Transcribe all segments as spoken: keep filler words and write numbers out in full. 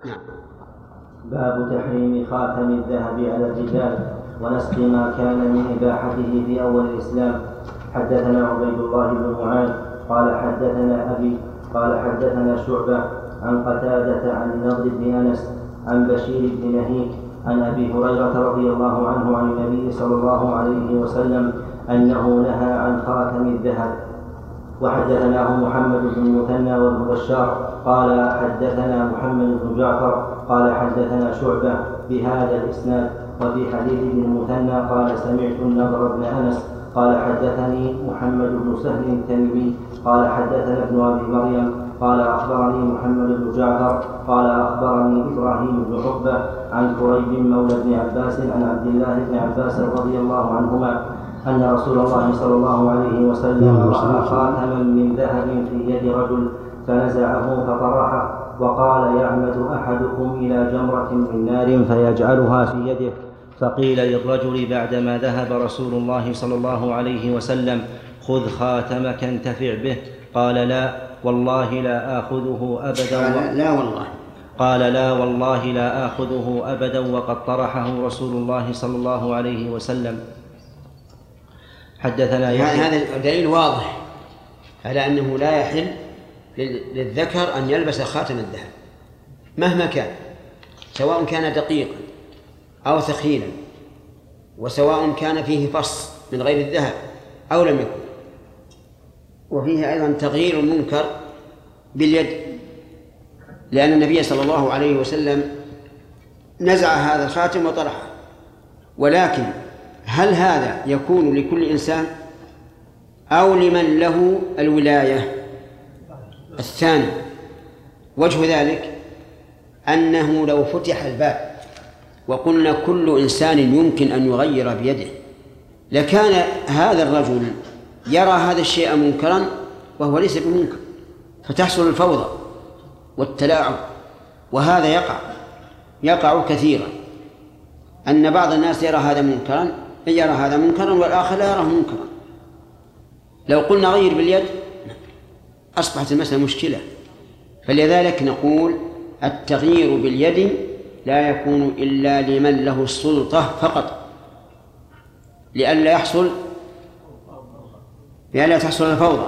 نعم. باب تحريم خاتم الذهب على الرجال ونسخ ما كان من إباحته في أول الإسلام. حدثنا عبيد الله بن معاذ قال حدثنا أبي قال حدثنا شعبة عن قتادة عن النضر بن أنس عن بشير بن نهيك عن أبي هريرة رضي الله عنه عن النبي صلى الله عليه وسلم أنه نهى عن خاتم الذهب. وحدثناه محمد بن المثنى وابن بشار قال حدثنا محمد بن جعفر قال حدثنا شعبة بهذا الإسناد. وفي حديث ابن المثنى قال سمعت النضر بن أنس قال حدثني محمد بن سهل التميمي قال حدثنا ابن أبي مريم قال أخبرني محمد بن جعفر قال أخبرني إبراهيم بن حبة عن كريب مولى بن عباس عن عبد الله بن عباس رضي الله عنهما أن رسول الله صلى الله عليه وسلم رأى خاتما من ذهب في يد رجل فنزعه فطرحه وقال يعمد أحدكم إلى جمرة من نار فيجعلها في يده. فقيل للرجل بعدما ذهب رسول الله صلى الله عليه وسلم خذ خاتمك انتفع به. قال لا والله لا آخذه أبدا. قال لا والله قال لا والله لا آخذه أبدا وقد طرحه رسول الله صلى الله عليه وسلم. حدثنا هذا دليل واضح على أنه لا يحل للذكر أن يلبس خاتم الذهب مهما كان، سواء كان دقيقا أو ثقيلا، وسواء كان فيه فص من غير الذهب أو لم يكن. وفيه أيضا تغيير المنكر باليد، لأن النبي صلى الله عليه وسلم نزع هذا الخاتم وطرحه. ولكن هل هذا يكون لكل إنسان أو لمن له الولاية؟ الثاني وجه ذلك أنه لو فتح الباب وقلنا كل إنسان يمكن أن يغير بيده لكان هذا الرجل يرى هذا الشيء منكرا وهو ليس بمنكر، فتحصل الفوضى والتلاعب. وهذا يقع يقع كثيرا، أن بعض الناس يرى هذا منكرا يرى هذا منكرا والآخر لا يراه منكرا. لو قلنا غير باليد أصبحت المسألة مشكلة. فلذلك نقول التغيير باليد لا يكون إلا لمن له السلطة فقط، لئلا يحصل لئلا تحصل الفوضى.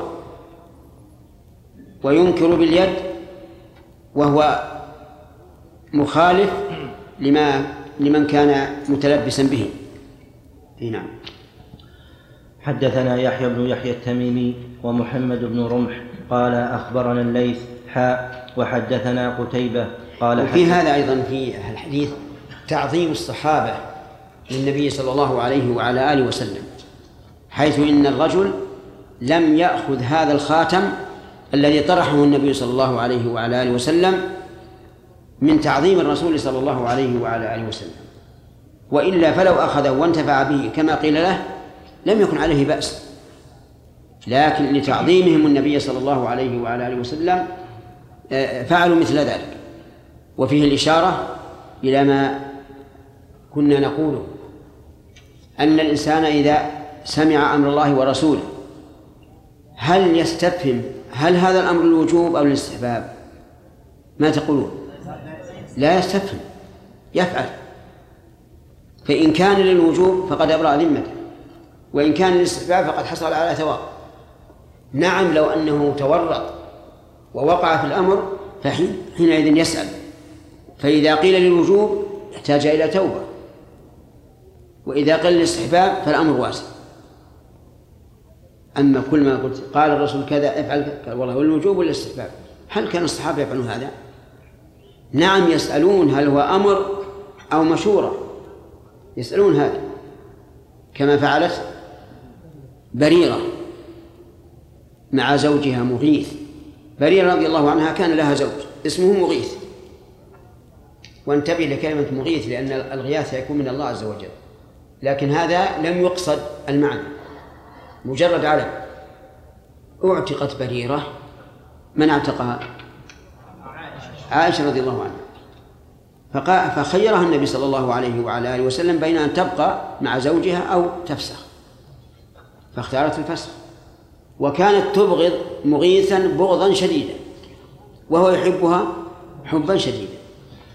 وينكر باليد وهو مخالف لما لمن كان متلبسا به. نعم. حدثنا يحيى بن يحيى التميمي ومحمد بن رمح قال أخبرنا الليث حاء وحدثنا قتيبة قال. وفي هذا أيضا في الحديث تعظيم الصحابة للنبي صلى الله عليه وعلى آله وسلم، حيث إن الرجل لم يأخذ هذا الخاتم الذي طرحه النبي صلى الله عليه وعلى آله وسلم من تعظيم الرسول صلى الله عليه وعلى آله وسلم، وإلا فلو أخذه وانتفع به كما قيل له لم يكن عليه بأس، لكن لتعظيمهم النبي صلى الله عليه وعلى آله وسلم فعلوا مثل ذلك. وفيه الإشارة إلى ما كنا نقوله، أن الإنسان إذا سمع أمر الله ورسوله هل يستفهم هل هذا الأمر الوجوب أو الاستحباب؟ ما تقولون؟ لا يستفهم، يفعل. فإن كان للوجوب فقد أبرأ ذمته، وإن كان للاستحباب فقد حصل على ثواب. نعم لو أنه تورط ووقع في الأمر فحينئذ يسأل، فإذا قيل للوجوب يحتاج إلى توبة، وإذا قيل للاستحباب فالأمر واسع. أما كل ما قلت قال الرسول كذا افعل قال والله والوجوب ولا الاستحباب، هل كان الصحابة يفعلون هذا؟ نعم يسألون هل هو أمر أو مشورة، يسألون هذا، كما فعلت بريرة مع زوجها مغيث. بريرة رضي الله عنها كان لها زوج اسمه مغيث، وانتبه لكلمة مغيث لأن الغياث يكون من الله عز وجل، لكن هذا لم يقصد المعنى، مجرد علم. اعتقت بريرة، من اعتقها؟ عائشة رضي الله عنها، فخيرها النبي صلى الله عليه وعلى آله وسلم بين أن تبقى مع زوجها أو تفسخ، فاختارت الفسخ. وكانت تبغض مغيثا بغضا شديدا وهو يحبها حبا شديدا،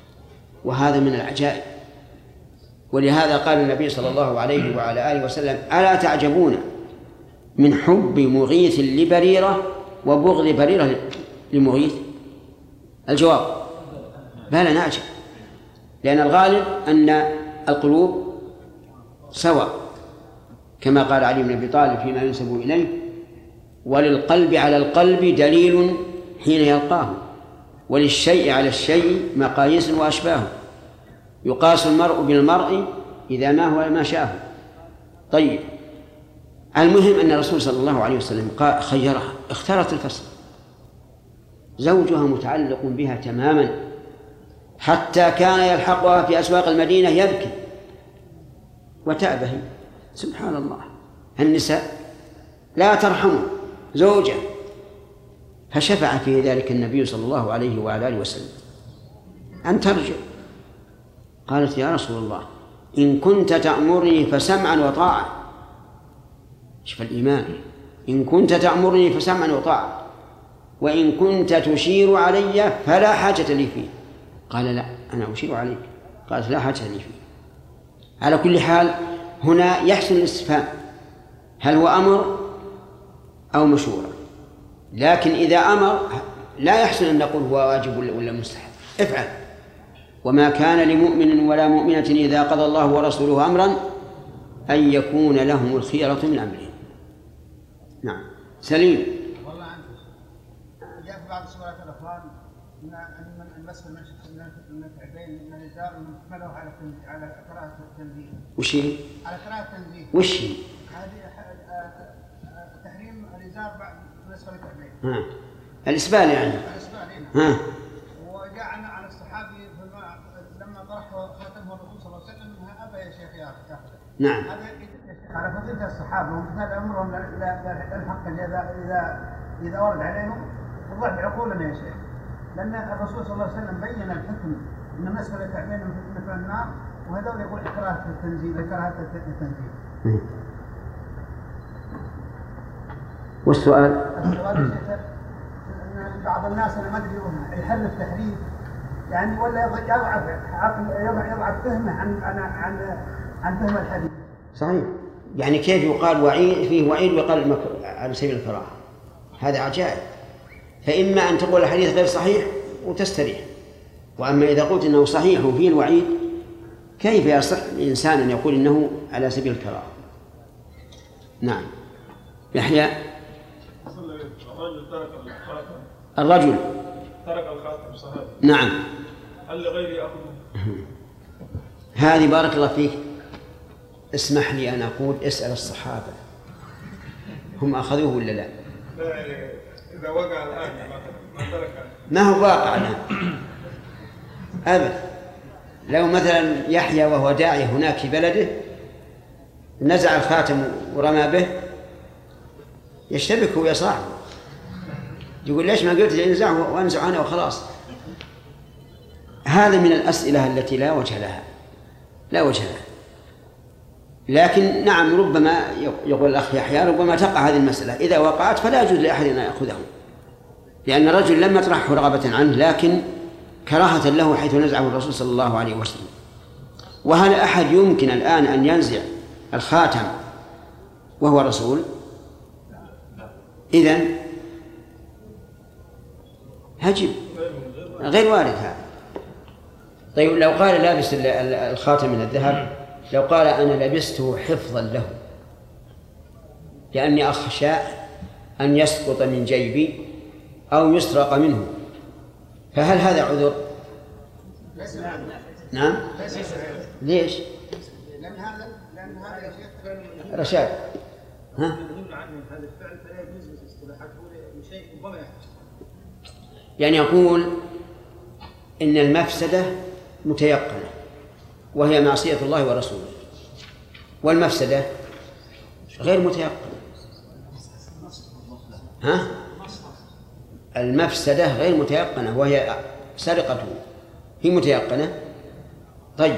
وهذا من العجائب. ولهذا قال النبي صلى الله عليه وعلى آله وسلم: ألا تعجبون من حب مغيث لبريرة وبغض بريرة لمغيث؟ الجواب: بلى نعجب، لأن الغالب أن القلوب سواء، كما قال علي بن أبي طالب فيما ينسب إليه: وللقلب على القلب دليل حين يلقاه، وللشيء على الشيء مقاييس وأشباه، يقاس المرء بالمرء إذا ما هو ما شاءه. طيب، المهم أن الرسول صلى الله عليه وسلم خيرها، اختارت الفصل، زوجها متعلق بها تماما، حتى كان يلحقها في أسواق المدينة يبكي وتأبه. سبحان الله، النساء لا ترحم زوجها. فشفع في ذلك النبي صلى الله عليه وعلى آله وسلم أن ترجع. قالت: يا رسول الله، إن كنت تأمرني فسمعا وطاعة. شوف الإيمان، إن كنت تأمرني فسمعا وطاعة، وإن كنت تشير علي فلا حاجة لي فيه. قال: لا، أنا أشير عليك. قالت: لا حاجة لي فيه. على كل حال هنا يحسن الاستفهام، هل هو أمر أو مشورة؟ لكن إذا أمر لا يحسن أن نقول هو واجب ولا مستحب، افعل. وما كان لمؤمن ولا مؤمنة إذا قضى الله ورسوله أمرا أن يكون لهم الخيرة من أمرهم. نعم. سليم. والله عنك جاء في بعض سورات الأخوان أن المسح من الكعبين من الإزار محمله على على قراءة التنزيل. وش هي؟ على قراءة التنزيل. وش هي؟ هذه تحريم الإزار بعد مسح الكعبين. ها. الإسبال يعني. الإسبال. ها. وجاء عن الصحابي لما طرحه خاتمه الرسول صلى الله عليه وسلم انها ابى يا شيخ ياخذ. نعم. هذا على فضيلة الصحابه ومثال امرهم للحق اذا اذا اذا ورد عليهم وضع بعقولنا يا شيخ، لان الرسول صلى الله عليه وسلم بين الحكم ان مسح الكعبين مثل النار، وهذول يقول كراهه التنزيل كراهه التنزيل. والسؤال؟ السؤال يا شيخ ان بعض الناس انا ما ادري يحلف تحريف يعني ولا يضعف يضعف يضعف فهمه عن عن عن عن فهم الحديث. صحيح، يعني كيف يقال وعيد فيه وعيد ويقال على سبيل الكراهه؟ هذا عجائب. فإما أن تقول الحديث غير صحيح وتستريح، وأما إذا قلت إنه صحيح وفيه الوعيد كيف يصح الإنسان أن يقول إنه على سبيل الكراهه؟ نعم. يحيى. الرجل ترك الخاتم. الرجل ترك الخاتم صحيح. نعم. هل لغيري يأخذه؟ هذه بارك الله فيك، اسمح لي أن أقول اسأل الصحابة هم أخذوه ولا لا؟ لا، إذا وقع الآن ما ترك. ما هو واقع الآن أبدا. لو مثلا يحيى وهو داعي هناك في بلده نزع الخاتم ورمى به يشتبك ويا صاحبه، يقول ليش ما قلت انزعه وانزع انا وخلاص. هذا من الأسئلة التي لا وجه لها لا وجه لها. لكن نعم، ربما يقول الأخ يحيى ربما تقع هذه المسألة، إذا وقعت فلا يجوز لأحد أن يأخذه، لأن الرجل لم يطرحه رغبة عنه لكن كراهة له حيث نزعه الرسول صلى الله عليه وسلم. وهل أحد يمكن الآن أن ينزع الخاتم وهو رسول؟ إذن هجب، غير وارد هذا. طيب لو قال لابس الخاتم من الذهب، لو قال أنا لبسته حفظا له لأني أخشى أن يسقط من جيبي أو يسرق منه، فهل هذا عذر؟ نعم. ليش؟ لأن هذا لأن هذا يا شيخ رشاد ها؟ هذا الفعل فلا يجوز اصطلاحاته لشيء ربما يحدث. يعني يقول إن المفسدة متيقنة وهي معصية الله ورسوله، والمفسدة غير متيقنة. ها؟ المفسدة غير متيقنة وهي سرقته هي متيقنة. طيب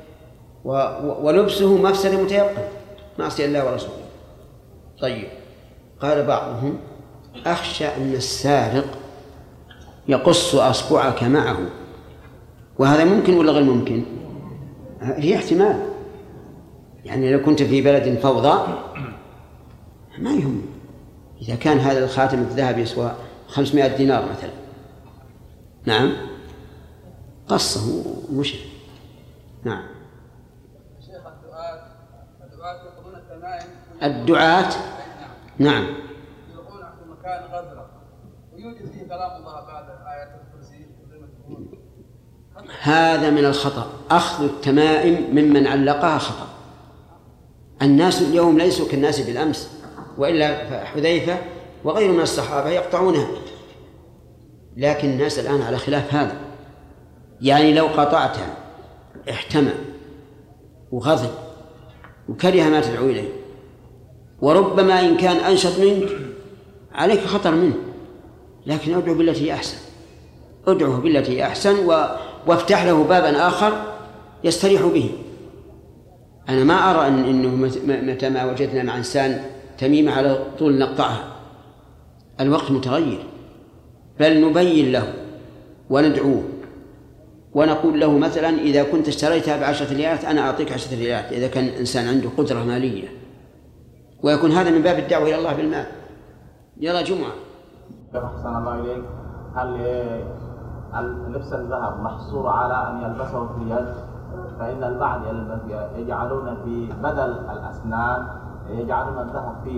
ولبسه مفسدة متيقنة معصية الله ورسوله. طيب قال بعضهم أخشى أن السارق يقص أصبعك معه وهذا ممكن ولا غير ممكن؟ هي احتمال، يعني لو كنت في بلد فوضى ما يهم، إذا كان هذا الخاتم الذهب يسوى خمسمائة دينار مثلا، نعم قصه مش نعم. شيخ الدعاة الدعاة يقولون التمائم الدعاة نعم يقولون في مكان غزرة ويوجد فيه كلام الله بعد آية الكرسي. هذا من الخطأ، أخذ التمائم ممن علقها خطأ. الناس اليوم ليسوا كالناس بالأمس، وإلا حذيفة وغيره من الصحابة يقطعونها، لكن الناس الآن على خلاف هذا. يعني لو قطعتها احتمى وغضب وكره ما تدعو إليه، وربما إن كان أنشط منك عليك خطر منه، لكن ادعو بالتي هي أحسن، ادعوه بالتي هي أحسن و... وافتح له بابا آخر يستريح به. أنا ما أرى أن إنه متى ما وجدنا مع إنسان تميمة على طول نقطعها، الوقت متغير، بل نبين له وندعوه ونقول له مثلا إذا كنت اشتريتها بعشرة ريالات أنا أعطيك عشرة ريالات، إذا كان إنسان عنده قدرة مالية، ويكون هذا من باب الدعوة إلى الله بالمال. يلا جمعة. أحسن الله إليك، هل لبس الذهب محصور على أن يلبسه في اليد؟ فإن البعض يجعلون في بدل الأسنان يجعلون الذهب فيه،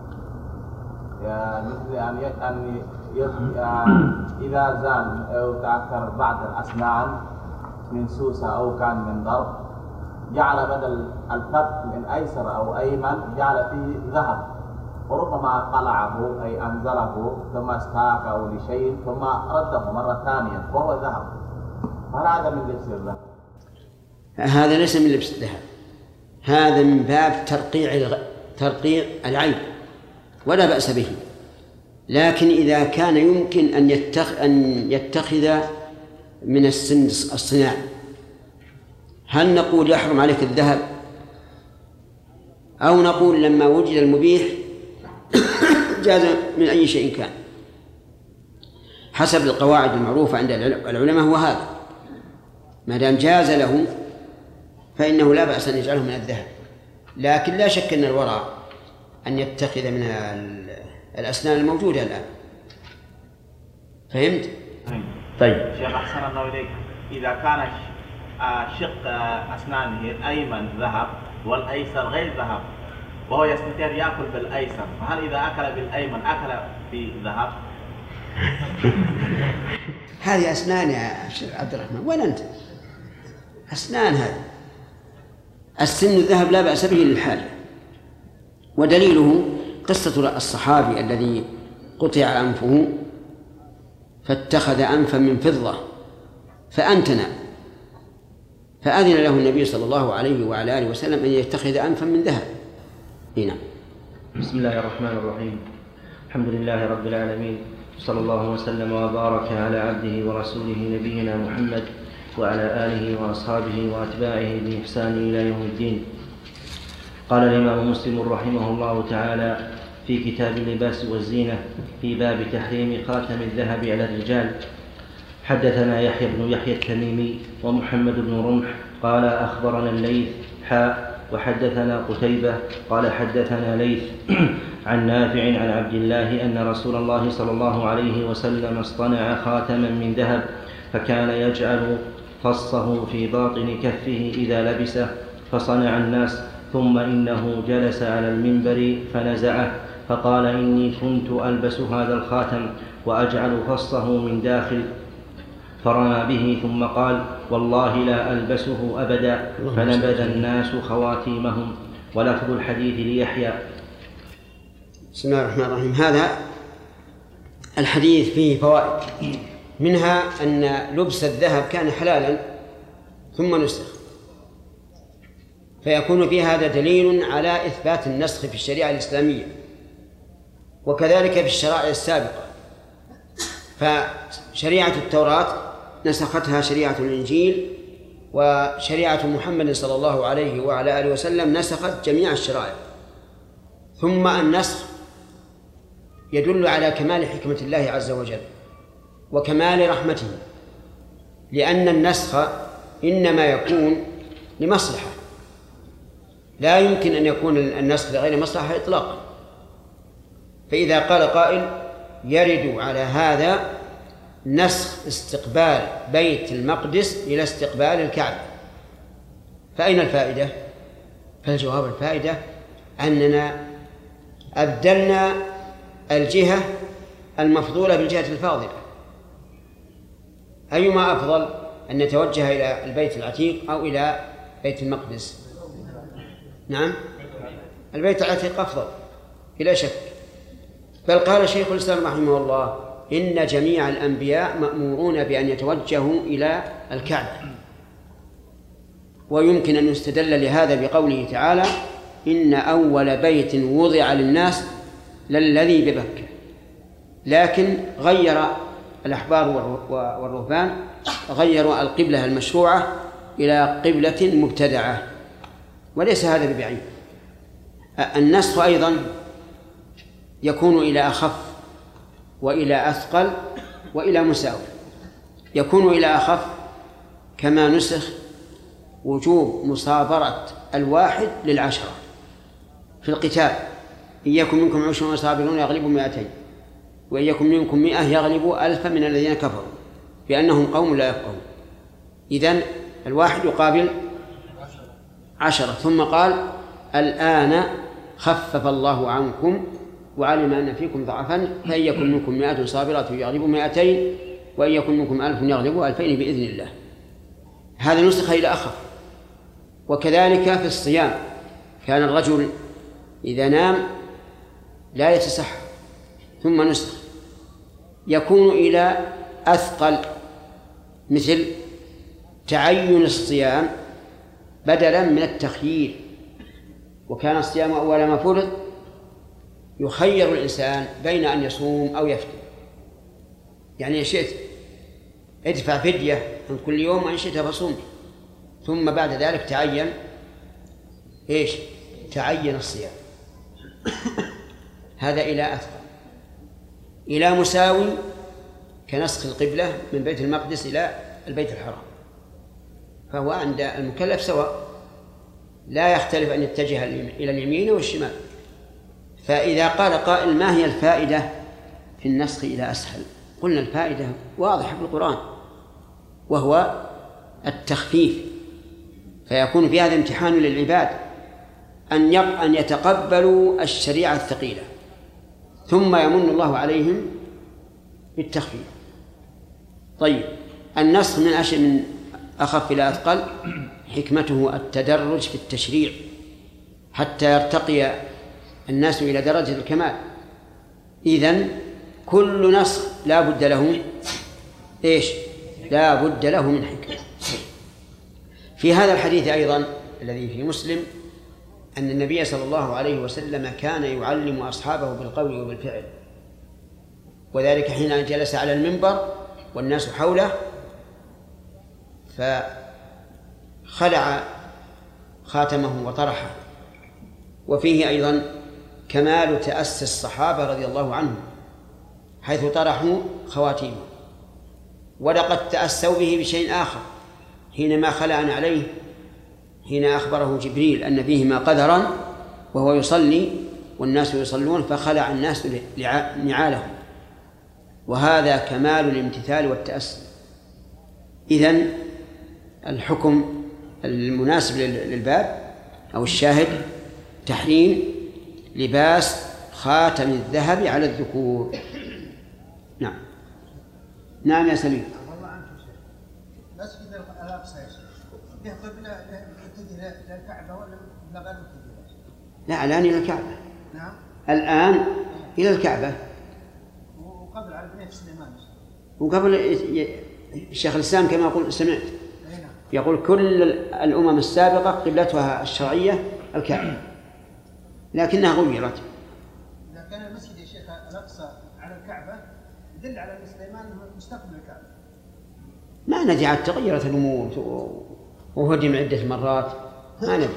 مثل أن إذا زال أو تأثر بعض الأسنان من سوسة أو كان من ضرب جعل بدل الفك من أيسر أو أيمن جعل فيه ذهب، وربما قلعه أي أنزله ثم استاكه لشيء ثم رده مرة ثانية وهو ذهب، فهل هذا من لبس الذهب؟ هذا ليس من لبس الذهب، هذا من باب ترقيع الغ... ترقيع العيب ولا بأس به. لكن إذا كان يمكن أن يتخ... أن يتخذ من السن الصناعي، هل نقول يحرم عليك الذهب، أو نقول لما وجد المبيح جاز من أي شيء كان؟ حسب القواعد المعروفة عند العلماء هو هذا، ما دام جاز له فإنه لا بأس أن يجعله من الذهب. لكن لا شك أن الورع أن يتخذ من الأسنان الموجودة الآن. فهمت؟ طيب شيخ أحسن الله إليك، إذا كان شق أسنانه الأيمن ذهب والأيسر غير ذهب وهو يستطيع يأكل بالأيسر، فهل إذا أكل بالأيمن أكل بذهب؟ هذه أسنان يا شيخ عبد الرحمن، وين أنت؟ أسنان هذه، السن الذهب لا بأس به للحاجة، ودليله قصة الصحابي الذي قطع أنفه فاتخذ أنفا من فضة فأنتن، فأذن له النبي صلى الله عليه وعلى آله وسلم أن يتخذ أنفا من ذهب. هنا بسم الله الرحمن الرحيم، الحمد لله رب العالمين، صلى الله وسلم وبارك على عبده ورسوله نبينا محمد وعلى آله وأصحابه وأتباعه بإحسان إلى يوم الدين. قال الإمام مسلم رحمه الله تعالى في كتاب اللباس والزينة في باب تحريم خاتم الذهب على الرجال: حدثنا يحيى بن يحيى التميمي ومحمد بن رمح قال أخبرنا الليث حاء وحدثنا قتيبة قال حدثنا ليث عن نافع عن عبد الله أن رسول الله صلى الله عليه وسلم اصطنع خاتما من ذهب فكان يجعل فصه في باطن كفه إذا لبسه فصنع الناس، ثم إنه جلس على المنبر فنزعه فقال: إني كنت ألبس هذا الخاتم وأجعل فصه من داخل، فرمى به ثم قال: والله لا ألبسه أبدا، فنبذ الناس خواتيمهم. ولفظ الحديث ليحيى. بسم الله الرحمن الرحيم. هذا الحديث فيه فوائد، منها أن لبس الذهب كان حلالا ثم نسخ، فيكون في هذا دليل على إثبات النسخ في الشريعة الإسلامية، وكذلك في الشرائع السابقة. فشريعة التوراة نسختها شريعة الإنجيل، وشريعة محمد صلى الله عليه وعلى آله وسلم نسخت جميع الشرائع. ثم النسخ يدل على كمال حكمة الله عز وجل وكمال رحمته، لأن النسخ إنما يكون لمصلحة، لا يمكن أن يكون النسخ لغير مصلحة إطلاقا. فإذا قال قائل يرد على هذا نسخ استقبال بيت المقدس إلى استقبال الكعبة، فأين الفائدة؟ فالجواب الفائدة أننا أبدلنا الجهة المفضولة بالجهة الفاضلة. أيما أفضل، أن نتوجه إلى البيت العتيق أو إلى بيت المقدس؟ نعم، البيت العتيق أفضل بلا شك. بل قال شيخ الإسلام رحمه الله إن جميع الأنبياء مأمورون بأن يتوجهوا إلى الكعبة. ويمكن أن يستدل لهذا بقوله تعالى إن أول بيت وضع للناس للذي ببكة. لكن غير الأحبار والرهبان غيروا القبلة المشروعة إلى قبلة مبتدعة، وليس هذا ببعيد. النسخ أيضا يكون إلى أخف وإلى أثقل وإلى مساوي. يكون إلى أخف كما نسخ وجوب مصابرة الواحد للعشرة في القتال، إن يكن منكم عشرون صابرون يغلبوا مئتين، وإن يكن منكم مئة يغلبوا ألفا من الذين كفروا بأنهم قوم لا يفقهون. إذن الواحد يقابل عشرة. ثم قال الآن خفف الله عنكم وعلم أن فيكم ضعفا فإن يكن منكم مئة صابرة يغلبوا مئتين وإن يكن منكم ألف يغلبوا ألفين بإذن الله. هذا نسخ إلى أخف. وكذلك في الصيام كان الرجل إذا نام لا يتسحر ثم نسخ، يكون إلى أثقل، مثل تعين الصيام بدلا من التخيير. وكان الصيام أول ما فرض يخير الإنسان بين أن يصوم أو يفطر، يعني إن شئت ادفع فدية عن كل يوم وإن شئت فصوم، ثم بعد ذلك تعين إيش؟ تعين الصيام. هذا إلى أثقل. إلى مساوي كنسخ القبلة من بيت المقدس إلى البيت الحرام، فهو عند المكلف سواء، لا يختلف أن يتجه إلى اليمين والشمال. فإذا قال قائل ما هي الفائدة في النسخ إلى أسهل؟ قلنا الفائدة واضحة في القرآن، وهو التخفيف، فيكون في هذا امتحان للعباد أن أن يتقبلوا الشريعة الثقيلة، ثم يمن الله عليهم بالتخفيف. طيب، النسخ من أشياء من أخف إلى أثقل حكمته التدرج في التشريع حتى يرتقي الناس إلى درجة الكمال. إذن كل نسخ لا بد له إيش؟ لا بد له من حكمة. في هذا الحديث أيضا الذي في مسلم أن النبي صلى الله عليه وسلم كان يعلم أصحابه بالقول وبالفعل، وذلك حين جلس على المنبر والناس حوله فخلع خاتمه وطرحه. وفيه أيضا كمال تأسي الصحابة رضي الله عنهم حيث طرحوا خواتيمه. ولقد تأسوا به بشيء آخر حينما خلع عليه، حين أخبره جبريل أن فيهما قدرا وهو يصلي والناس يصلون فخلع الناس نعالهم، وهذا كمال الامتثال والتأسي. إذن الحكم المناسب للباب أو الشاهد تحريم لباس خاتم الذهب على الذكور. نعم نعم يا سليم. والله عنك شيء، بس في الأقصى يا شيخ فيه قبلة تتجه للكعبة ولا لا غير متجه؟ لا، الآن إلى الكعبة. نعم الآن إلى الكعبة، وقبل على بنية سليمان، وقبل الشيخ الإسلام كما يقول سمعت يقول كل الأمم السابقة قبلتها الشرعية الكعبة لكنها غيرت. إذا كان المسجد يا شيخ الأقصى على الكعبة يدل على أن سليمان مستقبل الكعبة. ما ندري عاد تغيرت الأمور وهدم عدة مرات، ما ندري.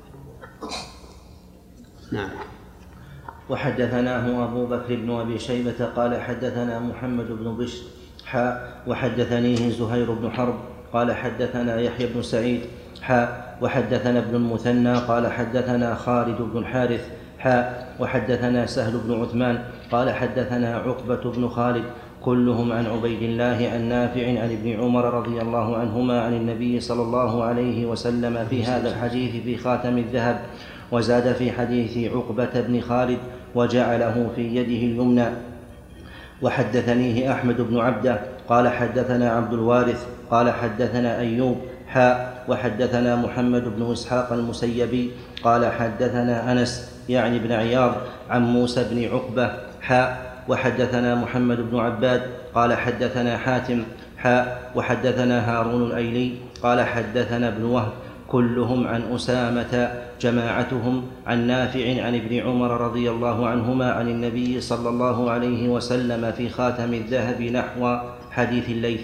نعم. وحدثناه أبو بكر بن أبي شيبة قال حدثنا محمد بن بشر حاء وحدثنيه زهير بن حرب قال حدثنا يحيى بن سعيد حاء وحدثنا ابن المثنى قال حدثنا خالد بن الحارث حاء وحدثنا سهل بن عثمان قال حدثنا عقبة بن خالد كلهم عن عبيد الله عن نافع عن ابن عمر رضي الله عنهما عن النبي صلى الله عليه وسلم في هذا الحديث في خاتم الذهب، وزاد في حديث عقبة بن خالد وجعله في يده اليمنى. وحدثنيه أحمد بن عبده قال حدثنا عبد الوارث قال حدثنا أيوب حاء وحدثنا محمد بن إسحاق المسيبي قال حدثنا أنس يعني بن عياض عن موسى بن عقبة حاء وحدثنا محمد بن عباد قال حدثنا حاتم حاء وحدثنا هارون الأيلي قال حدثنا ابن وهب كلهم عن أسامة جماعتهم عن نافع عن ابن عمر رضي الله عنهما عن النبي صلى الله عليه وسلم في خاتم الذهب نحو حديث الليث.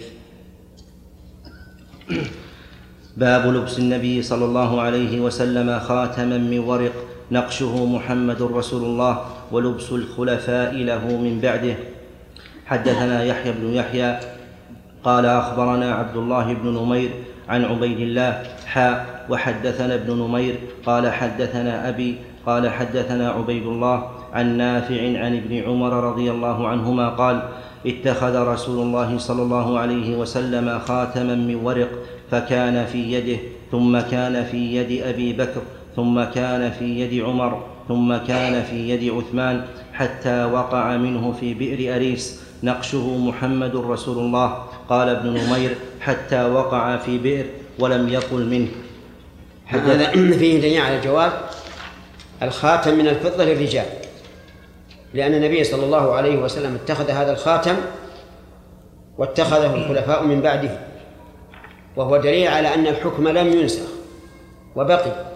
باب لبس النبي صلى الله عليه وسلم خاتما من ورق نقشه محمد رسول الله ولبس الخلفاء له من بعده. حدثنا يحيى بن يحيى قال أخبرنا عبد الله بن نمير عن عبيد الله حاء وحدثنا ابن نمير قال حدثنا أبي قال حدثنا عبيد الله عن نافع عن ابن عمر رضي الله عنهما قال اتخذ رسول الله صلى الله عليه وسلم خاتما من ورق فكان في يده ثم كان في يد أبي بكر ثم كان في يد عمر ثم كان في يد عثمان حتى وقع منه في بئر أريس نقشه محمد رسول الله. قال ابن نمير حتى وقع في بئر ولم يقل منه. هذا فيه دليل على جواز الخاتم من الفضة للرجال، لأن النبي صلى الله عليه وسلم اتخذ هذا الخاتم واتخذه الخلفاء من بعده، وهو دليل على أن الحكم لم ينسخ وبقي.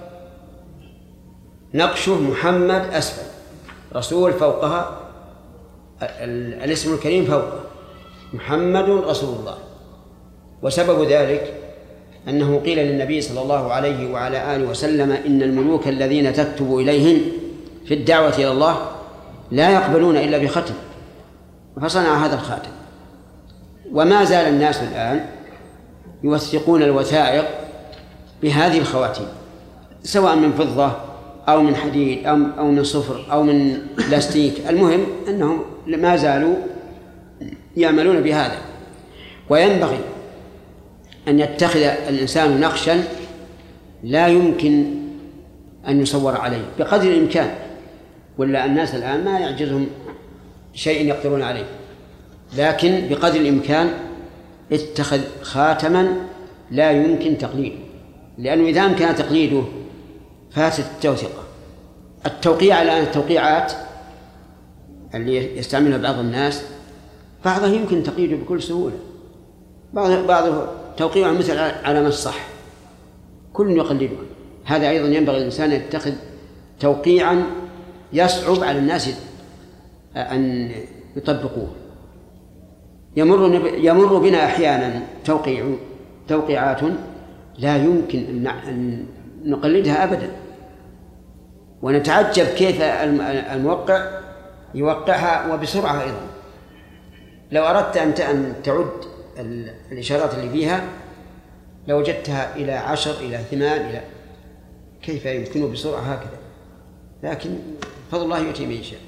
نقشه محمد أسفل، رسول فوقها، الاسم الكريم فوقه، محمد رسول الله. وسبب ذلك أنه قيل للنبي صلى الله عليه وعلى آله وسلم إن الملوك الذين تكتب إليهم في الدعوة إلى الله لا يقبلون إلا بختم، فصنع هذا الخاتم. وما زال الناس الآن يوثقون الوثائق بهذه الخواتيم، سواء من فضة أو من حديد أو من صفر أو من بلاستيك، المهم أنهم ما زالوا يعملون بهذا. وينبغي أن يتخذ الإنسان نقشا لا يمكن أن يصور عليه بقدر الإمكان، ولا الناس الآن ما يعجزهم شيء يقدرون عليه، لكن بقدر الإمكان اتخذ خاتما لا يمكن تقليده، لأنه إذا أمكن تقليده فاتت التوثيقة. التوقيع الآن التوقيعات اللي يستعملها بعض الناس بعضها يمكن تقليده بكل سهولة، بعض بعضه توقيعه مثل علامة الصح كل يقلده. هذا أيضا ينبغي الإنسان يتخذ توقيعا يصعب على الناس أن يطبقوه. يمر يمر بنا أحيانا توقيع توقيعات لا يمكن أن نقلدها أبدا، ونتعجب كيف الموقع يوقعها وبسرعة أيضا. لو أردت أن تعد الإشارات اللي فيها لوجدتها إلى عشر إلى ثمان إلى كيف يمكنه بسرعة هكذا، لكن فضل الله يؤتي من يشاء.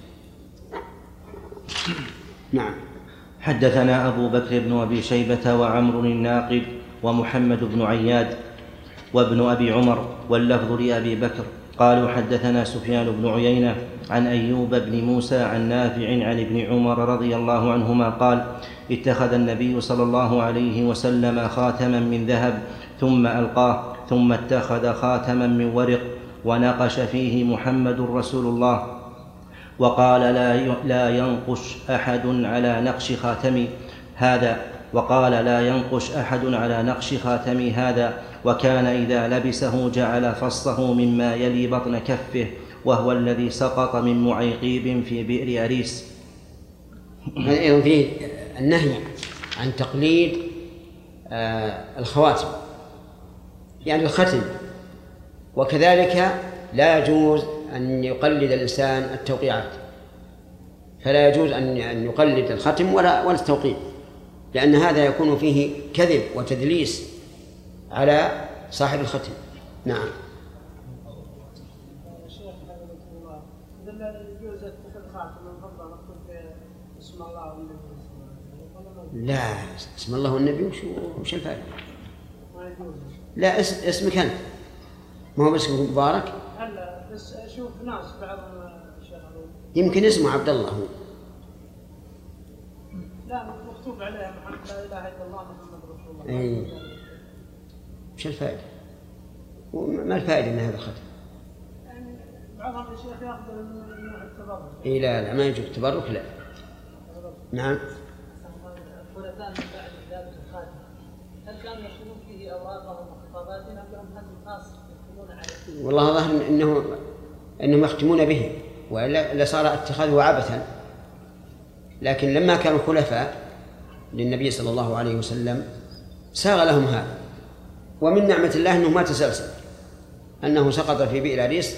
نعم. حدثنا أبو بكر بن أبي شيبة وعمر الناقد ومحمد بن عياد وابن أبي عمر واللفظ لأبي بكر قالوا حدثنا سفيان بن عيينة عن أيوب بن موسى عن نافع عن ابن عمر رضي الله عنهما قال اتخذ النبي صلى الله عليه وسلم خاتما من ذهب ثم ألقاه ثم اتخذ خاتما من ورق ونقش فيه محمد رسول الله وقال لا لا ينقش أحد على نقش خاتمي هذا وقال لا ينقش أحد على نقش خاتمي هذا وكان إذا لبسه جعل فصه مما يلي بطن كفه وهو الذي سقط من معيقيب في بئر أريس. أيضا فيه النهي عن تقليد الخواتم يعني الختم، وكذلك لا يجوز أن يقلد الإنسان التوقيعات، فلا يجوز أن يقلد الختم ولا ولا التوقيع، لأن هذا يكون فيه كذب وتدليس على صاحب الختم. نعم. شيخ حفظكم الله، إذا يجوز اتخاذ خاتم من فضة مكتوب اسم الله والنبي؟ لا، اسم الله والنبي وش وش الفائدة؟ ما يجوز. لا، اسم اسمك أنت، ما هو باسمك مبارك. هلا بس أشوف ناس بعضهم شيخ يمكن اسمه عبد الله هو. لا، مكتوب عليه محمد لا إله إلا الله محمد رسول الله. أي. وش الفائدة؟ ما الفائدة من هذا الختم؟ يعني بعضهم الشيخ يأخذ من نوع التبرك. إيه لا لا ما يجوز التبرك لا. نعم. الخلفاء من بعد ذلك الخاتم هل كانوا يكتبون فيه أوراقهم وخطاباتهم أم لهم ختم خاص يكتبون عليه؟ والله ظاهر إنه إنهم يختمون به وإلا لصار اتخاذه عبثا، لكن لما كانوا خلفاء للنبي صلى الله عليه وسلم ساغ لهم هذا، ومن نعمة الله أنه ما تسلسل، أنه سقط في بئر أريس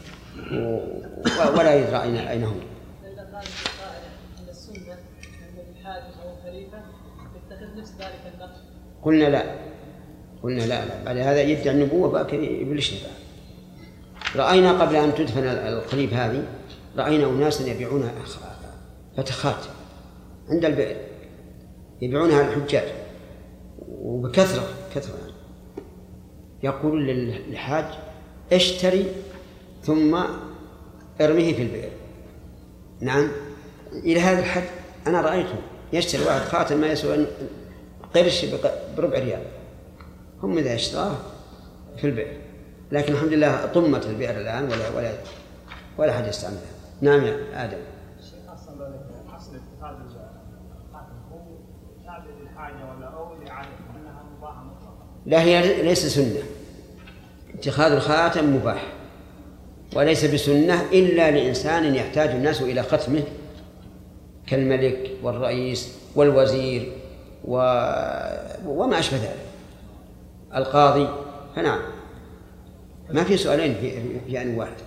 ولا يدرى أين هو. إذا قال القائل أن السنة أن الحاكم أو الخليفة يتخذ نفس ذلك النقش. قلنا لا قلنا لا لا بعد هذا يدعي النبوة باكر يبلشنا بقى. رأينا قبل أن تدفن الخليف هذه رأينا أناسا يبيعون فتخات عند البئر يبيعونها للحجاج وبكثرة كثرة، يقول للحاج اشتري ثم ارميه في البئر. نعم، إلى هذا الحد أنا رأيته يشتري واحد خاتم ما يسوى قرش بربع ريال، هم إذا اشتراه في البئر، لكن الحمد لله طمت البئر الآن ولا ولا ولا حد يستعملها. نعم يا آدم. أصل أصل اتخاذ الخاتم هو تابع للحاجة ولا أو لعادة أنها مباحة مطلقة؟ لا، هي ليس سنة. اتخاذ الخاتم مباح وليس بسنة إلا لإنسان يحتاج الناس إلى ختمه كالملك والرئيس والوزير و... وما أشبه ذلك، القاضي. فنعم ما في سؤالين في, في أن واحد.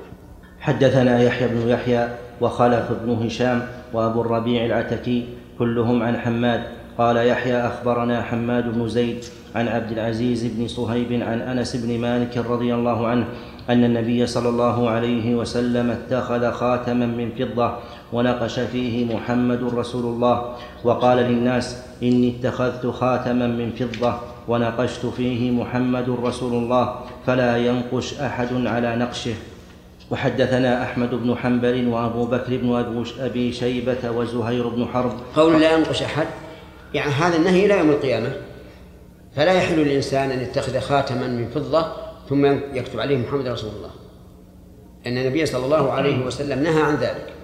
حدثنا يحيى بن يحيى وخلف بن هشام وأبو الربيع العتكي كلهم عن حماد قال يحيى أخبرنا حماد بن زيد عن عبد العزيز بن صهيب عن أنس بن مالك رضي الله عنه أن النبي صلى الله عليه وسلم اتخذ خاتما من فضة ونقش فيه محمد رسول الله وقال للناس إني اتخذت خاتما من فضة ونقشت فيه محمد رسول الله فلا ينقش أحد على نقشه. وحدثنا أحمد بن حنبل وأبو بكر بن أبي شيبة وزهير بن حرب. قول لا ينقش أحد يعني هذا النهي إلى يوم القيامة، فلا يحل للإنسان أن يتخذ خاتما من فضة ثم يكتب عليه محمد رسول الله، لأن النبي صلى الله عليه وسلم نهى عن ذلك.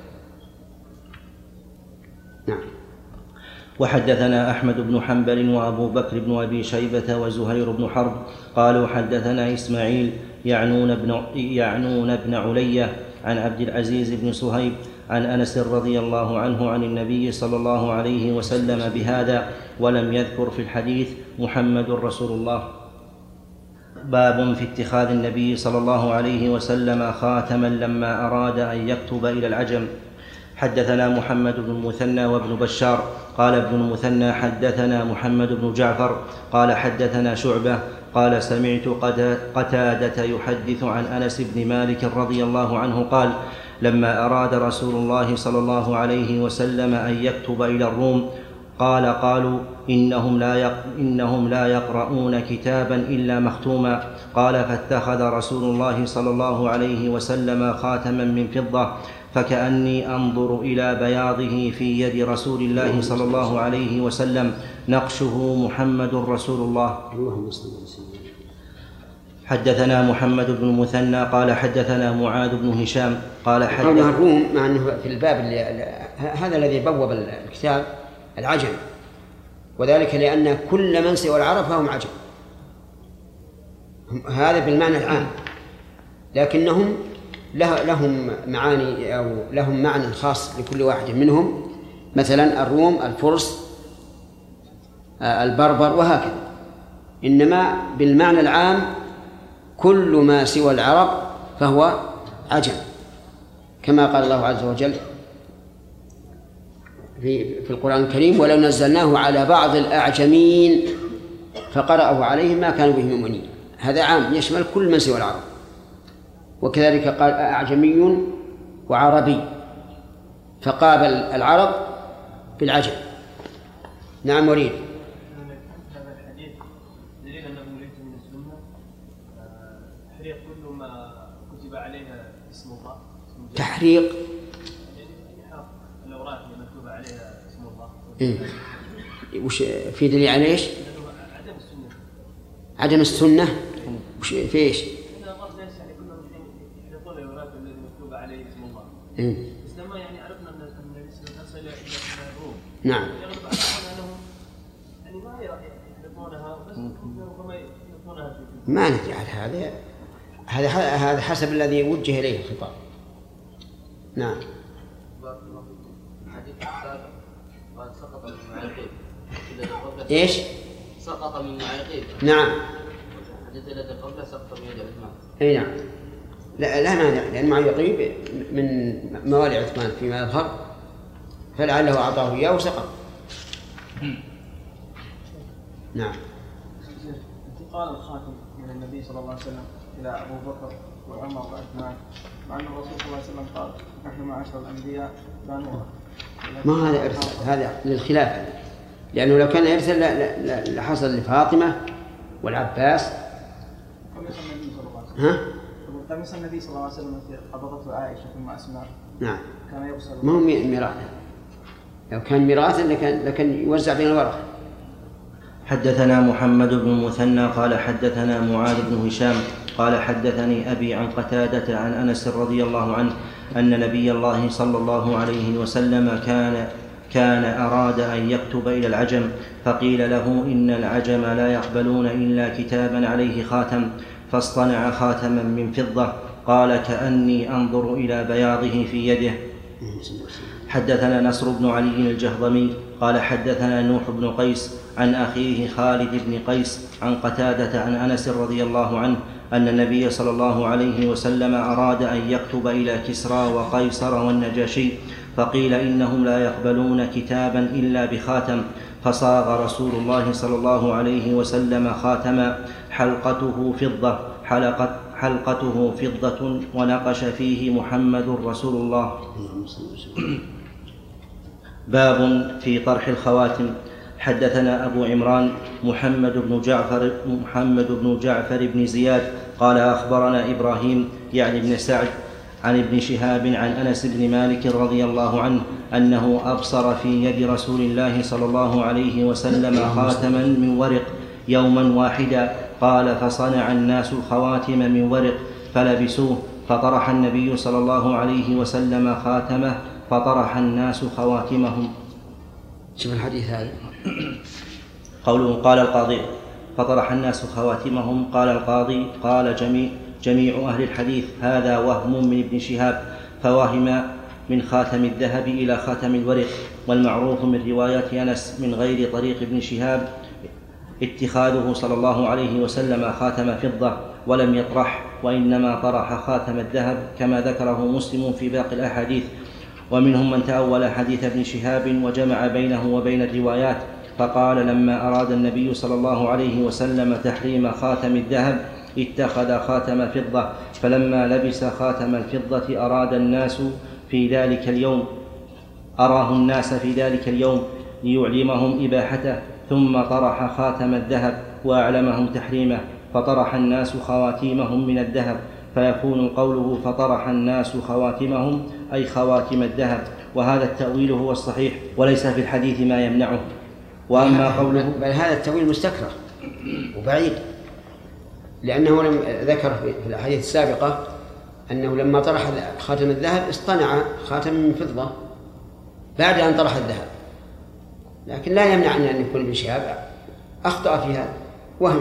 نعم. وحدثنا أحمد بن حنبل وأبو بكر بن أبي شيبة وزهير بن حرب قالوا حدثنا إسماعيل يعنون بن, يعنون بن علية عن عبد العزيز بن صهيب عن أنس رضي الله عنه عن النبي صلى الله عليه وسلم بهذا ولم يذكر في الحديث محمد رسول الله. باب في اتخاذ النبي صلى الله عليه وسلم خاتما لما أراد أن يكتب إلى العجم. حدثنا محمد بن المثنى وابن بشار قال ابن المثنى حدثنا محمد بن جعفر قال حدثنا شعبة قال سمعت قتادة يحدث عن أنس بن مالك رضي الله عنه قال لما أراد رسول الله صلى الله عليه وسلم أن يكتب إلى الروم قال قالوا إنهم لا, يق... إنهم لا يقرؤون كتابا إلا مختوما قال فاتخذ رسول الله صلى الله عليه وسلم خاتما من فضة فكأني أنظر إلى بياضه في يد رسول الله صلى الله عليه وسلم نقشه محمد رسول الله. حدثنا محمد بن المثنى قال حدثنا معاذ بن هشام قال حدثنا الروم مع أنه في الباب اللي هذا الذي بوب الكتاب العجم، وذلك لأن كل من سوى العرب فهم عجم، هذا بالمعنى العام، لكنهم لهم معاني أو لهم معنى خاص لكل واحد منهم، مثلا الروم الفرس البربر وهكذا، إنما بالمعنى العام كل ما سوى العرب فهو عجم، كما قال الله عز وجل في في القرآن الكريم: ولو نزلناه على بعض الأعجمين فقرأه عليهم ما كانوا به مؤمنين. هذا عام يشمل كل من سوى العرب. وكذلك قال أعجمي وعربي، فقابل العرب بالعجم. نعم وليد. هذا الحديث دليل أنه ليس من السنة تحريق كل ما كتب عليها اسم الله. تحريق الأوراق اللي مكتوب عليها اسم الله. إيه؟ وش في دليل على ايش؟ عدم السنة. عدم السنة وش في ايش؟ إن الله ليس يعني كلهم يحرقون الأوراق التي مكتوب عليها اسم الله. إيه؟ بس لما يعني عرفنا أن النبي صلى الله عليه وسلم أرسل إلى الروم. نعم. يغلب على أنهم يعني ما يحرقونها بس ربما يحرقونها في. ما ندري على هذا. هذا هذا حسب الذي وجه إليه الخطاب. نعم. الحديث السابق قال سقط من معيقين. ايش؟ سقط من معيقين. نعم. الحديث الذي قبله سقط من يد عثمان. اي نعم. لا لا مانع، لأن معيقين من موالي عثمان فيما يظهر، فلعله أعطاه إياه وسقط. نعم. انتقال الخاتم من النبي صلى الله عليه وسلم إلى أبو بكر وعمر وعثمان، مع أن الرسول صلى الله عليه وسلم قال: نحن معاشر الأنبياء لا نورث. ما هذا إرسال، هذا للخلافة، لأنه لو كان إرسال لحصل لفاطمة والعباس. قميص النبي صلى الله عليه وسلم. ها؟ قميص النبي صلى الله عليه وسلم قبضته عائشة ثم أسماء. نعم. كان يرسل. ما هو ميراث، لو كان ميراثا لكان لكن يوزع بين الورثة. حدثنا محمد بن المثنى قال حدثنا معاذ بن هشام قال حدثني أبي عن قتادة عن أنس رضي الله عنه أن نبي الله صلى الله عليه وسلم كان كان أراد أن يكتب إلى العجم، فقيل له إن العجم لا يقبلون إلا كتابا عليه خاتم، فاصطنع خاتما من فضة. قال: كأني أنظر إلى بياضه في يده. حدثنا نصر بن علي الجهضمي قال حدثنا نوح بن قيس عن أخيه خالد بن قيس عن قتادة عن أنس رضي الله عنه أن النبي صلى الله عليه وسلم أراد أن يكتب إلى كسرى وقيصر والنجاشي، فقيل إنهم لا يقبلون كتابا إلا بخاتم، فصاغ رسول الله صلى الله عليه وسلم خاتما حلقته فضة حلقت حلقته فضة ونقش فيه محمد رسول الله. باب في طرح الخواتم. حدثنا أبو عمران محمد بن جعفر محمد بن جعفر بن زياد قال أخبرنا إبراهيم يعني بن سعد عن ابن شهاب عن أنس بن مالك رضي الله عنه أنه أبصر في يد رسول الله صلى الله عليه وسلم خاتما من ورق يوما واحدا. قال: فصنع الناس الخواتم من ورق فلبسوه، فطرح النبي صلى الله عليه وسلم خاتمه فطرح الناس خواتمهم. شوف الحديث هذا. قوله قال القاضي: فطرح الناس خواتمهم. قال القاضي: قال جميع, جميع أهل الحديث هذا وهم من ابن شهاب، فوهم من خاتم الذهب إلى خاتم الورق. والمعروف من روايات أنس من غير طريق ابن شهاب اتخاذه صلى الله عليه وسلم خاتم فضة ولم يطرح، وإنما طرح خاتم الذهب كما ذكره مسلم في باقي الأحاديث. ومنهم من تأول حديث ابن شهاب وجمع بينه وبين الروايات، فقال: لما أراد النبي صلى الله عليه وسلم تحريم خاتم الذهب اتخذ خاتم فضة، فلما لبس خاتم الفضة أراد الناس في ذلك اليوم أراه الناس في ذلك اليوم ليعلمهم إباحته، ثم طرح خاتم الذهب وأعلمهم تحريمه، فطرح الناس خواتيمهم من الذهب، فيكون قوله فطرح الناس خواتمهم أي خواتم الذهب. وهذا التأويل هو الصحيح وليس في الحديث ما يمنعه. وأما قوله بل هذا التأويل مستكره وبعيد، لأنه لم ذكر في الأحاديث السابقة أنه لما طرح خاتم الذهب اصطنع خاتم من فضة بعد أن طرح الذهب، لكن لا يمنع أن يكون ابن شهاب أخطأ في هذا، وهم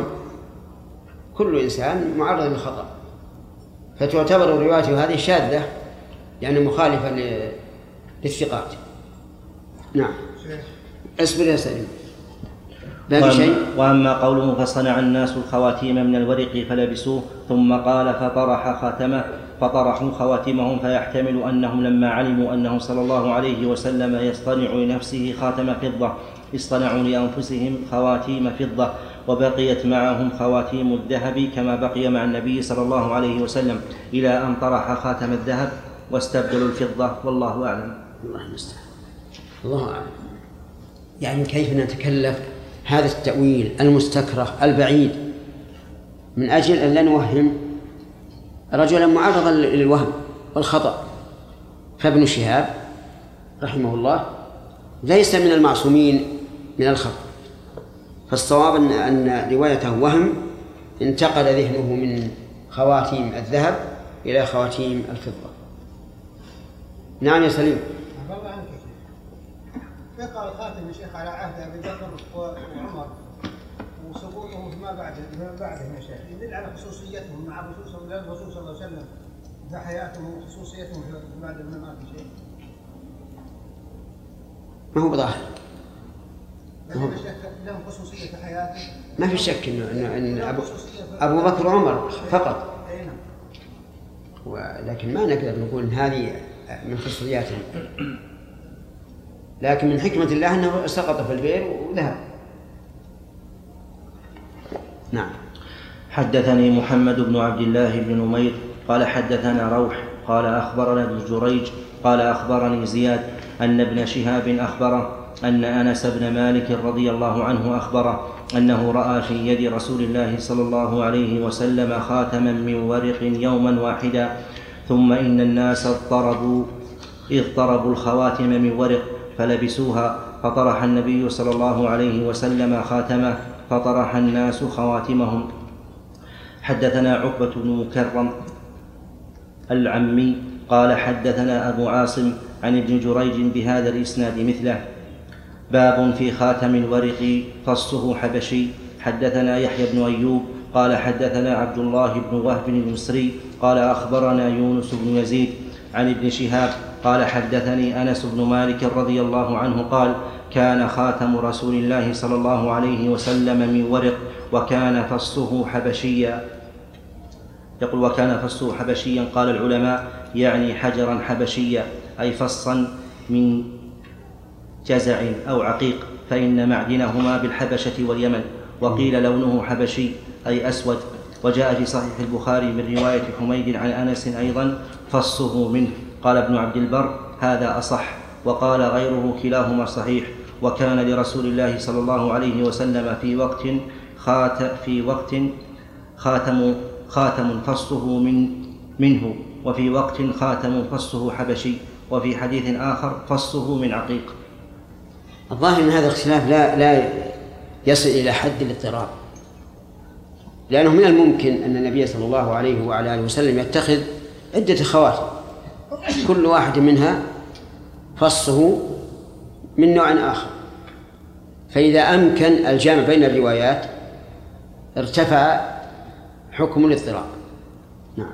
كل إنسان معرض للخطأ، فتعتبر روايته هذه شاذة يعني مخالفة للثقات. نعم. اصبر يا سليم. باقي شيء. وأما قوله فصنع الناس الخواتيم من الورق فلبسوه ثم قال فطرح خاتمه، فطرحوا خواتمهم، فيحتمل أنهم لما علموا أنه صلى الله عليه وسلم يصطنع لنفسه خاتم فضة اصطنعوا لأنفسهم خواتيم فضة، وبقيت معهم خواتيم الذهب كما بقي مع النبي صلى الله عليه وسلم إلى أن طرح خاتم الذهب واستبدلوا الفضة، والله أعلم. الله المستعان. الله أعلم. يعني كيف نتكلف هذا التأويل المستكره البعيد من أجل أن لا نوهم رجلا معرضا للوهم والخطأ؟ فابن شهاب رحمه الله ليس من المعصومين من الخطأ، فالصواب أن, أن روايته وهم انتقل ذهنه من خواتيم الذهب إلى خواتيم الفضة. نعم يا سليم. والله عنك شيخ، يقع الخاتم يا شيخ على عهد أبي بكر وعمر وسقوطه فيما بعده فيما بعدهم يا شيخ يدل على خصوصيتهم مع الرسول صلى الله عليه وسلم في حياتهم وخصوصيتهم في بعد الممات يا شيخ. ما هو بظاهر. لهم لهم خصوصية في حياته. ما في شك إنه إن أبو أبو بكر وعمر فقط. ولكن ما نقدر نقول إن هذه من خصوصياتهم، لكن من حكمة الله أنه سقط في البئر وذهب. نعم. حدثني محمد بن عبد الله بن نمير قال حدثنا روح قال أخبرنا ابن جريج قال أخبرني زياد أن ابن شهاب أخبره أن أنس بن مالك رضي الله عنه أخبره أنه رأى في يد رسول الله صلى الله عليه وسلم خاتما من ورق يوما واحدا، ثم إن الناس اضطربوا اضطربوا الخواتم من ورق فلبسوها، فطرح النبي صلى الله عليه وسلم خاتمه فطرح الناس خواتمهم. حدثنا عقبة بن مكرم العمي قال حدثنا أبو عاصم عن ابن جريج بهذا الإسناد مثله. باب في خاتم الورق فصه حبشي. حدثنا يحيى بن أيوب قال حدثنا عبد الله بن وهب المصري قال أخبرنا يونس بن يزيد عن ابن شهاب قال حدثني أنس بن مالك رضي الله عنه قال كان خاتم رسول الله صلى الله عليه وسلم من ورق وكان فصه حبشيا. يقول وكان فصه حبشيا، قال العلماء يعني حجرا حبشيا أي فصا من جزع أو عقيق، فإن معدنهما بالحبشة واليمن، وقيل لونه حبشي أي أسود. وجاء في صحيح البخاري من رواية حميد عن أنس أيضا فصه منه. قال ابن عبد البر هذا أصح، وقال غيره كلاهما صحيح. وكان لرسول الله صلى الله عليه وسلم في وقت خات في وقت خاتم خاتم فصه من منه، وفي وقت خاتم فصه حبشي، وفي حديث آخر فصه من عقيق. الظاهر أن هذا الاختلاف لا لا يصل إلى حد الاضطراب، لأنه من الممكن أن النبي صلى الله عليه وعلى آله وسلم يتخذ عدة خواتم كل واحد منها فصه من نوع آخر، فإذا أمكن الجمع بين الروايات ارتفع حكم الاضطراب. نعم.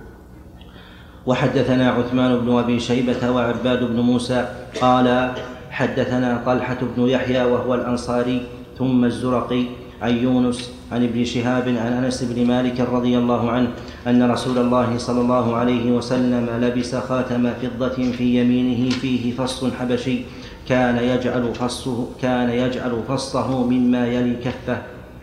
وحدثنا عثمان بن أبي شيبة وعباد بن موسى قال حدثنا طلحة بن يحيى وهو الأنصاري ثم الزرقي عن يونس عن ابن شهاب عن أنس بن مالك رضي الله عنه أن رسول الله صلى الله عليه وسلم لبس خاتم فضة في يمينه فيه فص حبشي كان يجعل فصه كان يجعل فصه مما يلي كفه.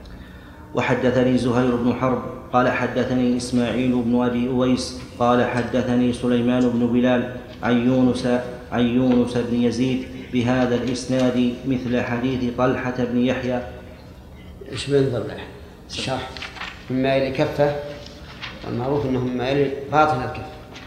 وحدثني زهير بن حرب قال حدثني إسماعيل بن أبي أويس قال حدثني سليمان بن بلال عن يونس عن يونس بن يزيد بهذا الإسناد مثل حديث طلحة بن يحيى. إيش بنظر له الشرح مما يلي كفه، والمعروف أنه مما يلي باطن الكف،